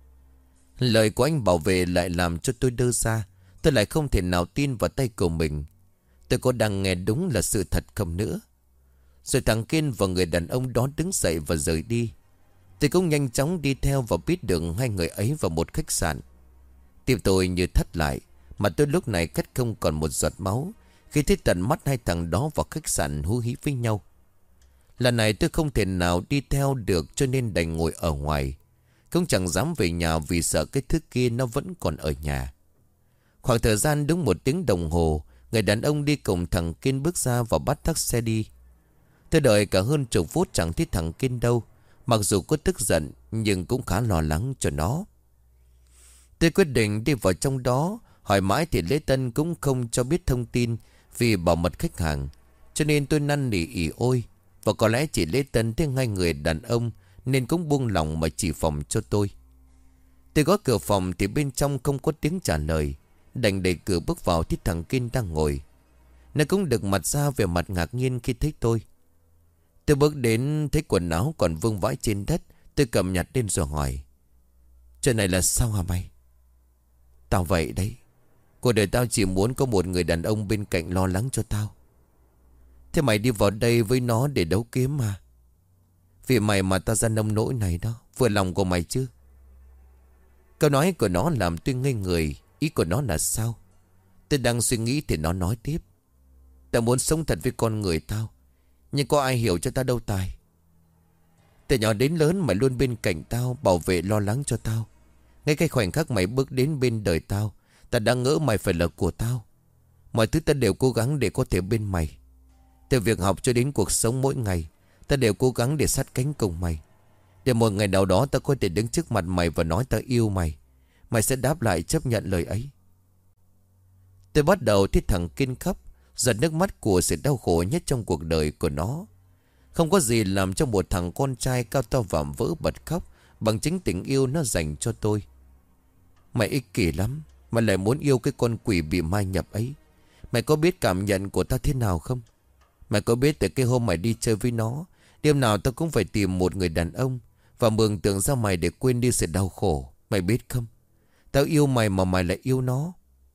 Lời của anh bảo vệ lại làm cho tôi đơ ra. Tôi lại không thể nào tin vào tay của mình. Tôi có đang nghe đúng là sự thật không nữa. Rồi thằng Kiên và người đàn ông đó đứng dậy và rời đi. Tôi cũng nhanh chóng đi theo và biết được hai người ấy vào một khách sạn. Tim tôi như thắt lại, mà tôi lúc này cắt không còn một giọt máu khi thấy tận mắt hai thằng đó vào khách sạn hú hí với nhau. Lần này tôi không thể nào đi theo được cho nên đành ngồi ở ngoài. Không chẳng dám về nhà vì sợ cái thứ kia nó vẫn còn ở nhà. Khoảng thời gian đúng một tiếng đồng hồ, người đàn ông đi cùng thằng Kiên bước ra và bắt taxi đi. Tôi đợi cả hơn chục phút chẳng thấy thằng Kiên đâu. Mặc dù có tức giận nhưng cũng khá lo lắng cho nó. Tôi quyết định đi vào trong đó. Hỏi mãi thì lễ tân cũng không cho biết thông tin vì bảo mật khách hàng. Cho nên tôi năn nỉ ỉ ôi. Và có lẽ chỉ lễ tân thấy ngay người đàn ông nên cũng buông lòng mà chỉ phòng cho tôi. Tôi gõ cửa phòng thì bên trong không có tiếng trả lời. Đành đẩy cửa bước vào thì thằng Kiên đang ngồi. Nó cũng được mặt ra về mặt ngạc nhiên khi thấy tôi. Tôi bước đến thấy quần áo còn vương vãi trên đất. Tôi cầm nhặt lên rồi hỏi. Chuyện này là sao hả mày? Tao vậy đấy. Cuộc đời tao chỉ muốn có một người đàn ông bên cạnh lo lắng cho tao. Thế mày đi vào đây với nó để đấu kiếm mà. Vì mày mà tao ra nông nỗi này đó. Vừa lòng của mày chứ? Câu nói của nó làm tôi ngây người. Ý của nó là sao? Tôi đang suy nghĩ thì nó nói tiếp. Tao muốn sống thật với con người tao. Nhưng có ai hiểu cho tao đâu Tài. Từ nhỏ đến lớn mày luôn bên cạnh tao, bảo vệ lo lắng cho tao. Ngay cái khoảnh khắc mày bước đến bên đời tao, tao đã ngỡ mày phải là của tao. Mọi thứ tao đều cố gắng để có thể bên mày. Từ việc học cho đến cuộc sống mỗi ngày, tao đều cố gắng để sát cánh cùng mày. Để một ngày nào đó ta có thể đứng trước mặt mày và nói ta yêu mày. Mày sẽ đáp lại chấp nhận lời ấy. Tôi bắt đầu thấy thằng Kiên khóc, giọt nước mắt của sự đau khổ nhất trong cuộc đời của nó. Không có gì làm cho một thằng con trai cao to vạm vỡ bật khóc bằng chính tình yêu nó dành cho tôi. Mày ích kỷ lắm, mà lại muốn yêu cái con quỷ bị mai nhập ấy. Mày có biết cảm nhận của ta thế nào không? Mày có biết từ cái hôm mày đi chơi với nó, đêm nào tao cũng phải tìm một người đàn ông và mường tượng ra mày để quên đi sự đau khổ. Mày biết không? Tao yêu mày mà mày lại yêu nó.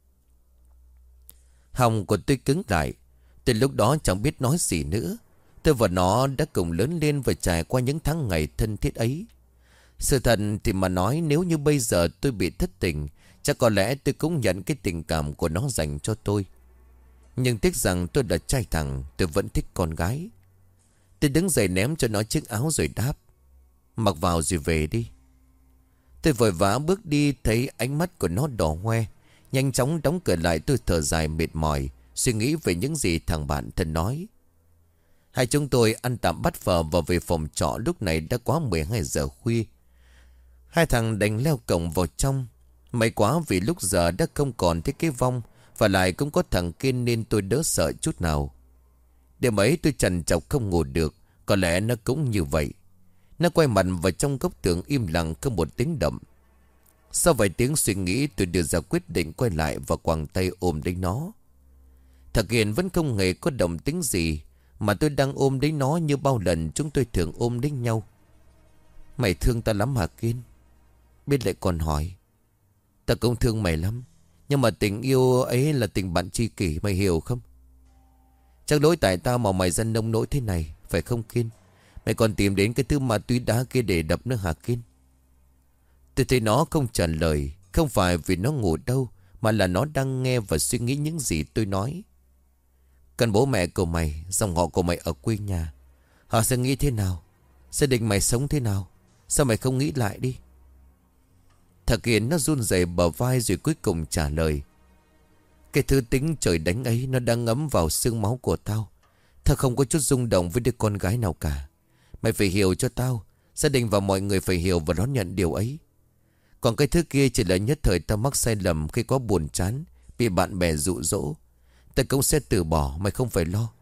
Họng của tôi cứng lại. Từ lúc đó chẳng biết nói gì nữa. Tôi và nó đã cùng lớn lên và trải qua những tháng ngày thân thiết ấy. Sự thật thì mà nói, nếu như bây giờ tôi bị thất tình, chắc có lẽ tôi cũng nhận cái tình cảm của nó dành cho tôi. Nhưng tiếc rằng tôi là trai thẳng, tôi vẫn thích con gái. Tôi đứng dậy ném cho nó chiếc áo rồi đáp: mặc vào rồi về đi. Tôi vội vã bước đi, thấy ánh mắt của nó đỏ hoe. Nhanh chóng đóng cửa lại, tôi thở dài mệt mỏi, suy nghĩ về những gì thằng bạn thân nói. Hai chúng tôi ăn tạm bát phở và về phòng trọ. Lúc này đã quá mười hai giờ khuya. Hai thằng đành leo cổng vào trong. May quá vì lúc giờ đã không còn thấy cái vong, và lại cũng có thằng Kiên nên tôi đỡ sợ chút nào. Đêm ấy tôi trằn trọc không ngủ được. Có lẽ nó cũng như vậy. Nó quay mặt vào trong góc tường im lặng không một tiếng động. Sau vài tiếng suy nghĩ, tôi đưa ra quyết định quay lại và quàng tay ôm lấy nó. Thật hiện vẫn không hề có động tính gì, mà tôi đang ôm lấy nó như bao lần chúng tôi thường ôm lấy nhau. Mày thương ta lắm hả Kiên? Biết lại còn hỏi. Ta cũng thương mày lắm, nhưng mà tình yêu ấy là tình bạn tri kỷ, mày hiểu không? Chắc lỗi tại tao mà mày dân nông nỗi thế này, phải không Kiên? Mày còn tìm đến cái thứ ma túy đá kia để đập nữa hả Kiên? Tôi thấy nó không trả lời. Không phải vì nó ngủ đâu, mà là nó đang nghe và suy nghĩ những gì tôi nói. Còn bố mẹ của mày, dòng họ của mày ở quê nhà, họ sẽ nghĩ thế nào? Gia đình mày sống thế nào? Sao mày không nghĩ lại đi? Thật hiện nó run rẩy bờ vai rồi cuối cùng trả lời: cái thứ tính trời đánh ấy nó đang ngấm vào xương máu của tao. Tao không có chút rung động với đứa con gái nào cả. Mày phải hiểu cho tao. Gia đình và mọi người phải hiểu và đón nhận điều ấy. Còn cái thứ kia chỉ là nhất thời tao mắc sai lầm khi có buồn chán, bị bạn bè dụ dỗ. Tao cũng sẽ từ bỏ, mày không phải lo.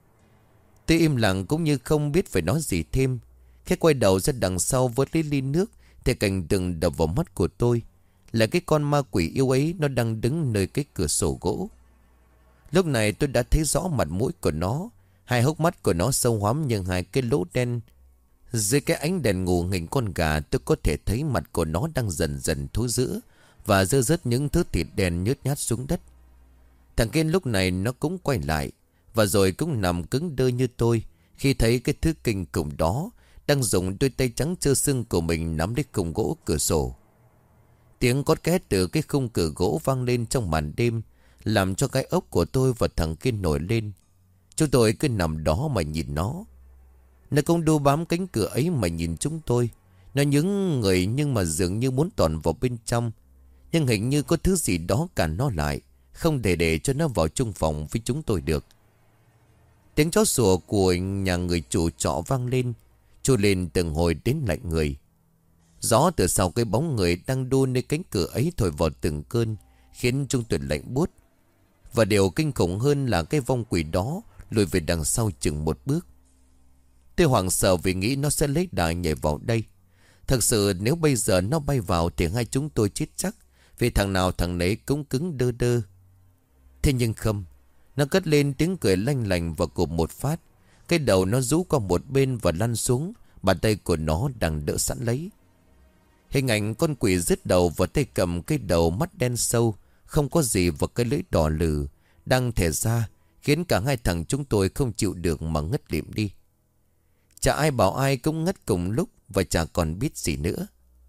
Tôi im lặng cũng như không biết phải nói gì thêm. Khi quay đầu ra đằng sau vớt lấy ly nước, thì cảnh tượng đập vào mắt của tôi là cái con ma quỷ yêu ấy. Nó đang đứng nơi cái cửa sổ gỗ. Lúc này tôi đã thấy rõ mặt mũi của nó. Hai hốc mắt của nó sâu hoắm như hai cái lỗ đen. Dưới cái ánh đèn ngủ hình con gà, tôi có thể thấy mặt của nó đang dần dần thối rữa và rơi rớt những thứ thịt đen nhớt nhát xuống đất. Thằng Kiên lúc này nó cũng quay lại, và rồi cũng nằm cứng đơ như tôi khi thấy cái thứ kinh khủng đó đang dùng đôi tay trắng trơ xương của mình nắm lấy khung gỗ cửa sổ. Tiếng cót két từ cái khung cửa gỗ vang lên trong màn đêm, làm cho cái ốc của tôi và thằng Kiên nổi lên. Chúng tôi cứ nằm đó mà nhìn nó. Nó cũng đu bám cánh cửa ấy mà nhìn chúng tôi. Nó nhướng người nhưng mà dường như muốn tòn vào bên trong. Nhưng hình như có thứ gì đó cản nó lại, không để để cho nó vào chung phòng với chúng tôi được. Tiếng chó sủa của nhà người chủ trọ vang lên, trôi lên từng hồi đến lạnh người. Gió từ sau cái bóng người đang đu nơi cánh cửa ấy thổi vào từng cơn, khiến chúng tôi lạnh buốt. Và điều kinh khủng hơn là cái vong quỷ đó lùi về đằng sau chừng một bước. Tôi hoảng sợ vì nghĩ nó sẽ lấy đà nhảy vào đây. Thật sự nếu bây giờ nó bay vào thì hai chúng tôi chết chắc, vì thằng nào thằng nấy cũng cứng đơ đơ. Thế nhưng không. Nó cất lên tiếng cười lanh lành và cụp một phát. Cái đầu nó rú qua một bên và lăn xuống. Bàn tay của nó đang đỡ sẵn lấy. Hình ảnh con quỷ rứt đầu và tay cầm cái đầu mắt đen sâu, không có gì và cái lưỡi đỏ lừ đang thẻ ra, khiến cả hai thằng chúng tôi không chịu được mà ngất lịm đi. Chả ai bảo ai cũng ngất cùng lúc, và chả còn biết gì nữa.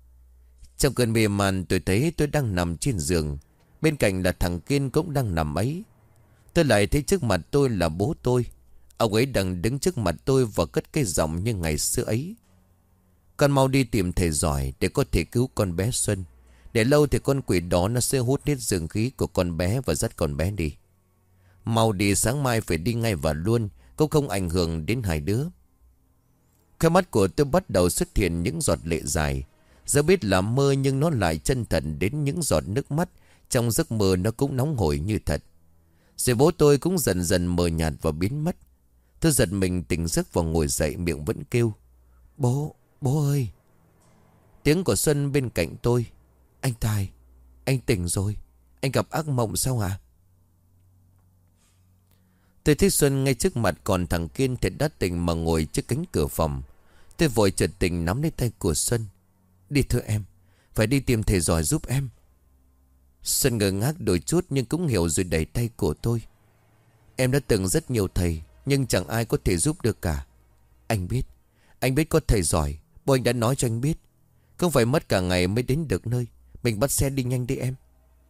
Trong cơn mê man, tôi thấy tôi đang nằm trên giường. Bên cạnh là thằng Kiên cũng đang nằm ấy. Tôi lại thấy trước mặt tôi là bố tôi. Ông ấy đang đứng trước mặt tôi và cất cái giọng như ngày xưa ấy: con mau đi tìm thầy giỏi để có thể cứu con bé Xuân. Để lâu thì con quỷ đó nó sẽ hút hết dương khí của con bé và dắt con bé đi. Mau đi, sáng mai phải đi ngay và luôn, cũng không ảnh hưởng đến hai đứa. Khóe mắt của tôi bắt đầu xuất hiện những giọt lệ dài. Giờ biết là mơ nhưng nó lại chân thật đến những giọt nước mắt. Trong giấc mơ nó cũng nóng hổi như thật. Rồi bố tôi cũng dần dần mờ nhạt và biến mất. Tôi giật mình tỉnh giấc và ngồi dậy, miệng vẫn kêu: Bố, bố ơi. Tiếng của Xuân bên cạnh tôi: Anh Tài, anh tỉnh rồi. Anh gặp ác mộng sao hả? Tôi thấy Xuân ngay trước mặt, còn thằng Kiên thì đã tỉnh mà ngồi trước cánh cửa phòng. Tôi vội chợt tỉnh nắm lấy tay của Xuân: Đi thưa em, phải đi tìm thầy giỏi giúp em. Xuân ngơ ngác đôi chút nhưng cũng hiểu rồi đẩy tay của tôi: Em đã từng rất nhiều thầy, nhưng chẳng ai có thể giúp được cả. Anh biết, anh biết có thầy giỏi. Bố anh đã nói cho anh biết. Không phải mất cả ngày mới đến được nơi. Mình bắt xe đi nhanh đi em.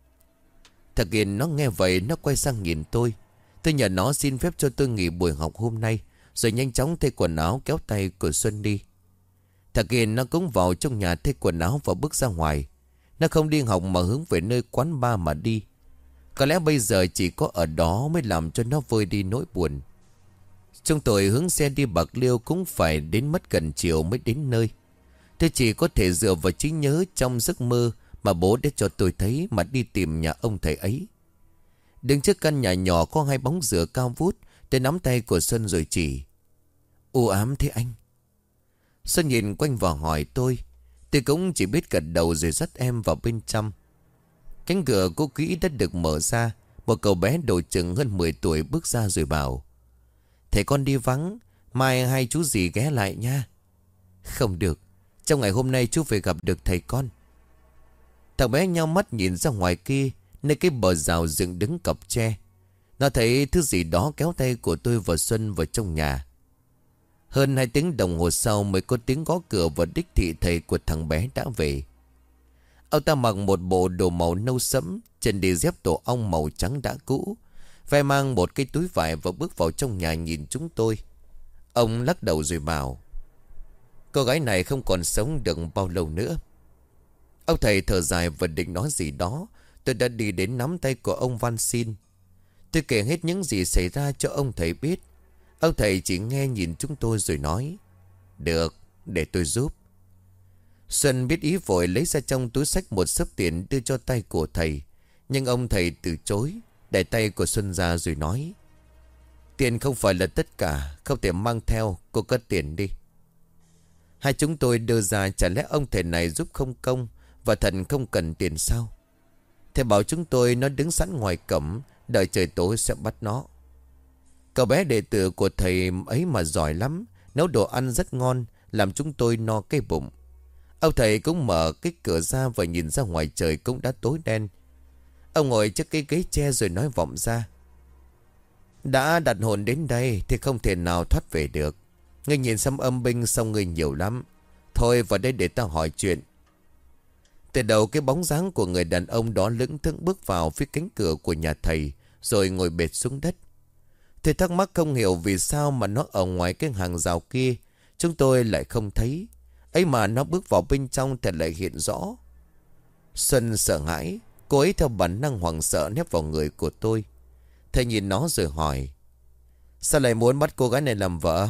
Thằng Kiên nó nghe vậy, nó quay sang nhìn tôi. Tôi nhờ nó xin phép cho tôi nghỉ buổi học hôm nay, rồi nhanh chóng thay quần áo kéo tay của Xuân đi. Thằng Kiên nó cũng vào trong nhà thay quần áo và bước ra ngoài. Nó không đi học mà hướng về nơi quán bar mà đi. Có lẽ bây giờ chỉ có ở đó mới làm cho nó vơi đi nỗi buồn. Chúng tôi hướng xe đi Bạc Liêu cũng phải đến mất gần chiều mới đến nơi. Tôi chỉ có thể dựa vào trí nhớ trong giấc mơ mà bố đã cho tôi thấy mà đi tìm nhà ông thầy ấy. Đứng trước căn nhà nhỏ có hai bóng rửa cao vút, tôi nắm tay của Xuân rồi chỉ: U ám thế anh? Xuân nhìn quanh và hỏi tôi. Tôi cũng chỉ biết gật đầu rồi dắt em vào bên trong. Cánh cửa cũ kỹ đã được mở ra. Một cậu bé độ chừng hơn mười tuổi bước ra rồi bảo: Thầy con đi vắng, mai hai chú dì ghé lại nha. Không được, trong ngày hôm nay chú phải gặp được thầy con. Thằng bé nhao mắt nhìn ra ngoài kia, nơi cái bờ rào dựng đứng cọc tre. Nó thấy thứ gì đó kéo tay của tôi và Xuân vào trong nhà. Hơn hai tiếng đồng hồ sau mới có tiếng gõ cửa và đích thị thầy của thằng bé đã về. Ông ta mặc một bộ đồ màu nâu sẫm, chân đi dép tổ ong màu trắng đã cũ, vai mang một cái túi vải và bước vào trong nhà nhìn chúng tôi. Ông lắc đầu rồi bảo: Cô gái này không còn sống được bao lâu nữa. Ông thầy thở dài và định nói gì đó. Tôi đã đi đến nắm tay của ông van xin. Tôi kể hết những gì xảy ra cho ông thầy biết. Ông thầy chỉ nghe nhìn chúng tôi rồi nói: Được, để tôi giúp. Xuân biết ý vội lấy ra trong túi xách một xấp tiền đưa cho tay của thầy. Nhưng ông thầy từ chối, đẩy tay của Xuân ra rồi nói: Tiền không phải là tất cả, không thể mang theo, cô cất tiền đi. Hai chúng tôi đưa ra, chả lẽ ông thầy này giúp không công và thần không cần tiền sao? Thầy bảo chúng tôi nó đứng sẵn ngoài cổng, đợi trời tối sẽ bắt nó. Cậu bé đệ tử của thầy ấy mà giỏi lắm, nấu đồ ăn rất ngon, làm chúng tôi no cái bụng. Ông thầy cũng mở cái cửa ra và nhìn ra ngoài trời cũng đã tối đen. Ông ngồi trước cái ghế tre rồi nói vọng ra: Đã đặt hồn đến đây thì không thể nào thoát về được. Ngươi nhìn xem âm binh xong ngươi nhiều lắm. Thôi vào đây để ta hỏi chuyện. Từ đầu cái bóng dáng của người đàn ông đó lững thững bước vào phía cánh cửa của nhà thầy, rồi ngồi bệt xuống đất. Thầy thắc mắc không hiểu vì sao mà nó ở ngoài cái hàng rào kia chúng tôi lại không thấy. Ấy mà nó bước vào bên trong thì lại hiện rõ. Xuân sợ hãi, cô ấy theo bản năng hoảng sợ nép vào người của tôi. Thầy nhìn nó rồi hỏi: Sao lại muốn bắt cô gái này làm vợ?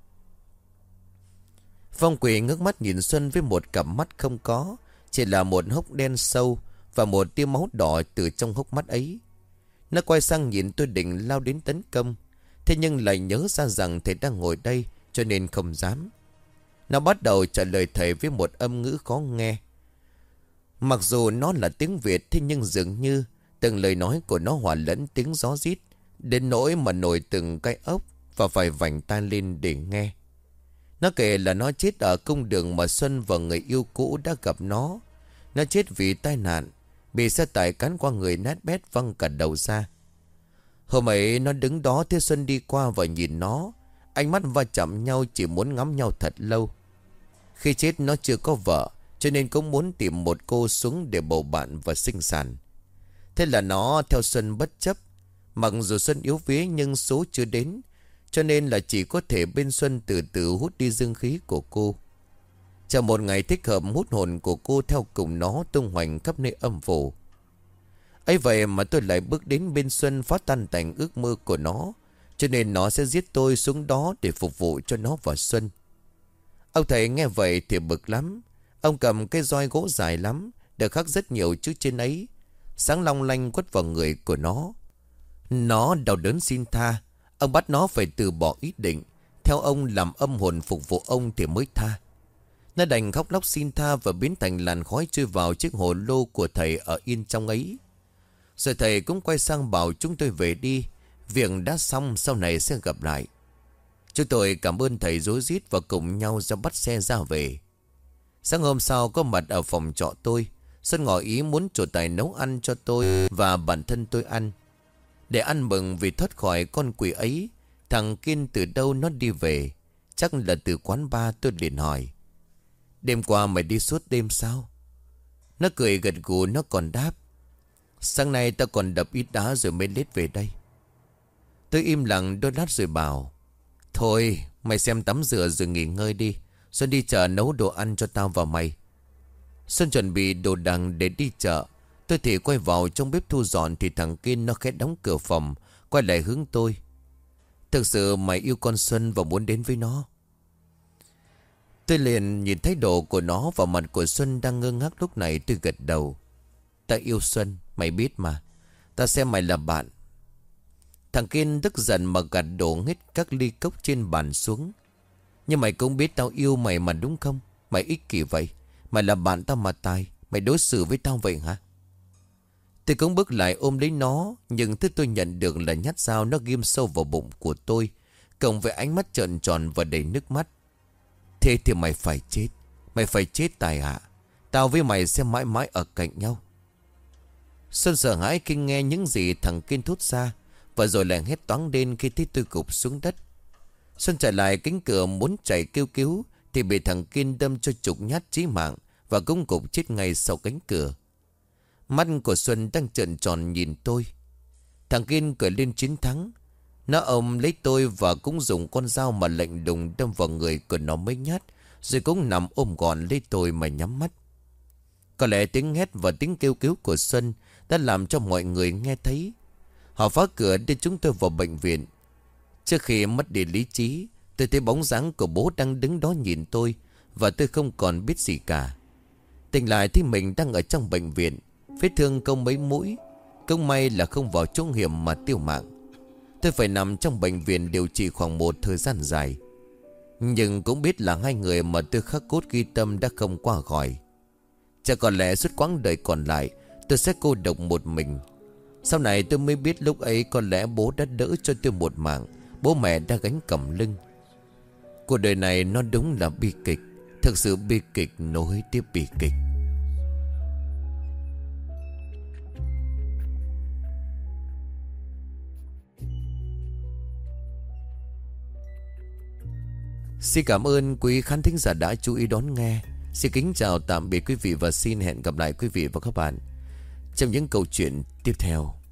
Phong Quỷ ngước mắt nhìn Xuân với một cặp mắt không có, chỉ là một hốc đen sâu và một tia máu đỏ từ trong hốc mắt ấy. Nó quay sang nhìn tôi định lao đến tấn công, thế nhưng lại nhớ ra rằng thầy đang ngồi đây cho nên không dám. Nó bắt đầu trả lời thầy với một âm ngữ khó nghe. Mặc dù nó là tiếng Việt, thế nhưng dường như từng lời nói của nó hòa lẫn tiếng gió rít, đến nỗi mà nổi từng cái ốc và phải vành tai lên để nghe. Nó kể là nó chết ở cung đường mà Xuân và người yêu cũ đã gặp nó. Nó chết vì tai nạn, bị xe tải cán qua người nát bét văng cả đầu ra. Hôm ấy nó đứng đó thấy Xuân đi qua và nhìn nó. Ánh mắt va chạm nhau, chỉ muốn ngắm nhau thật lâu. Khi chết nó chưa có vợ, cho nên cũng muốn tìm một cô xuống để bầu bạn và sinh sản. Thế là nó theo Xuân bất chấp. Mặc dù Xuân yếu vía nhưng số chưa đến, cho nên là chỉ có thể bên Xuân từ từ hút đi dương khí của cô. Chờ một ngày thích hợp, hút hồn của cô theo cùng nó tung hoành khắp nơi âm phủ. Ấy vậy mà tôi lại bước đến bên Xuân phá tan tành ước mơ của nó, cho nên nó sẽ giết tôi xuống đó để phục vụ cho nó và Xuân. Ông thầy nghe vậy thì bực lắm. Ông cầm cây roi gỗ dài lắm, được khắc rất nhiều chữ trên ấy, sáng long lanh quất vào người của nó. Nó đau đớn xin tha. Ông bắt nó phải từ bỏ ý định theo ông làm âm hồn phục vụ ông thì mới tha. Nó đành khóc lóc xin tha và biến thành làn khói trôi vào chiếc hồ lô của thầy ở yên trong ấy. Rồi thầy cũng quay sang bảo chúng tôi về đi, việc đã xong, sau này sẽ gặp lại. Chúng tôi cảm ơn thầy rối rít và cùng nhau ra bắt xe ra về. Sáng hôm sau có mặt ở phòng trọ tôi, Xuân ngỏ ý muốn chủ tài nấu ăn cho tôi và bản thân tôi ăn. Để ăn mừng vì thoát khỏi con quỷ ấy. Thằng Kiên từ đâu nó đi về? Chắc là từ quán bar. Tôi liền hỏi: đêm qua mày đi suốt đêm sao? Nó cười gật gù, nó còn đáp: sáng nay tao còn đập ít đá rồi mới lết về đây. Tôi im lặng đôi lát rồi bảo: thôi mày xem tắm rửa rồi nghỉ ngơi đi, Xuân đi chợ nấu đồ ăn cho tao và mày. Xuân chuẩn bị đồ đằng để đi chợ. Tôi thì quay vào trong bếp thu dọn thì thằng Kiên nó khẽ đóng cửa phòng, quay lại hướng tôi: thực sự mày yêu con Xuân và muốn đến với nó? Tôi liền nhìn thái độ của nó và mặt của Xuân đang ngơ ngác lúc này. Tôi gật đầu: ta yêu Xuân, mày biết mà. Ta xem mày là bạn. Thằng Kiên tức giận mà gạt đổ hết các ly cốc trên bàn xuống. Nhưng mày cũng biết tao yêu mày mà đúng không? Mày ích kỷ vậy. Mày là bạn tao mà tài, mày đối xử với tao vậy hả? Tôi cũng bước lại ôm lấy nó. Nhưng thứ tôi nhận được là nhát dao nó ghim sâu vào bụng của tôi, cộng với ánh mắt trợn tròn và đầy nước mắt. Thế thì mày phải chết. Mày phải chết Tài ạ. Tao với mày sẽ mãi mãi ở cạnh nhau. Xuân sợ hãi khi nghe những gì thằng Kiên thốt ra, và rồi lại hét toáng lên khi thấy tôi gục xuống đất. Xuân chạy lại cánh cửa muốn chạy kêu cứu thì bị thằng Kiên đâm cho chục nhát chí mạng và cũng gục chết ngay sau cánh cửa. Mắt của Xuân đang trợn tròn nhìn tôi. Thằng Kiên cười lên chiến thắng. Nó ôm lấy tôi và cũng dùng con dao mà lạnh lùng đâm vào người của nó mấy nhát, rồi cũng nằm ôm gọn lấy tôi mà nhắm mắt. Có lẽ tiếng hét và tiếng kêu cứu của Xuân đã làm cho mọi người nghe thấy. Họ phá cửa đưa chúng tôi vào bệnh viện. Trước khi mất đi lý trí, tôi thấy bóng dáng của bố đang đứng đó nhìn tôi, và tôi không còn biết gì cả. Tỉnh lại thì mình đang ở trong bệnh viện, vết thương công mấy mũi. Không may là không vào chỗ hiểm mà tiêu mạng. Tôi phải nằm trong bệnh viện điều trị khoảng một thời gian dài. Nhưng cũng biết là hai người mà tôi khắc cốt ghi tâm đã không qua khỏi. Chắc có lẽ suốt quãng đời còn lại tôi sẽ cô độc một mình. Sau này tôi mới biết lúc ấy có lẽ bố đã đỡ cho tôi một mạng, bố mẹ đã gánh cầm lưng. Cuộc đời này nó đúng là bi kịch. Thực sự bi kịch nối tiếp bi kịch. Xin cảm ơn quý khán thính giả đã chú ý đón nghe. Xin kính chào tạm biệt quý vị và xin hẹn gặp lại quý vị và các bạn trong những câu chuyện tiếp theo.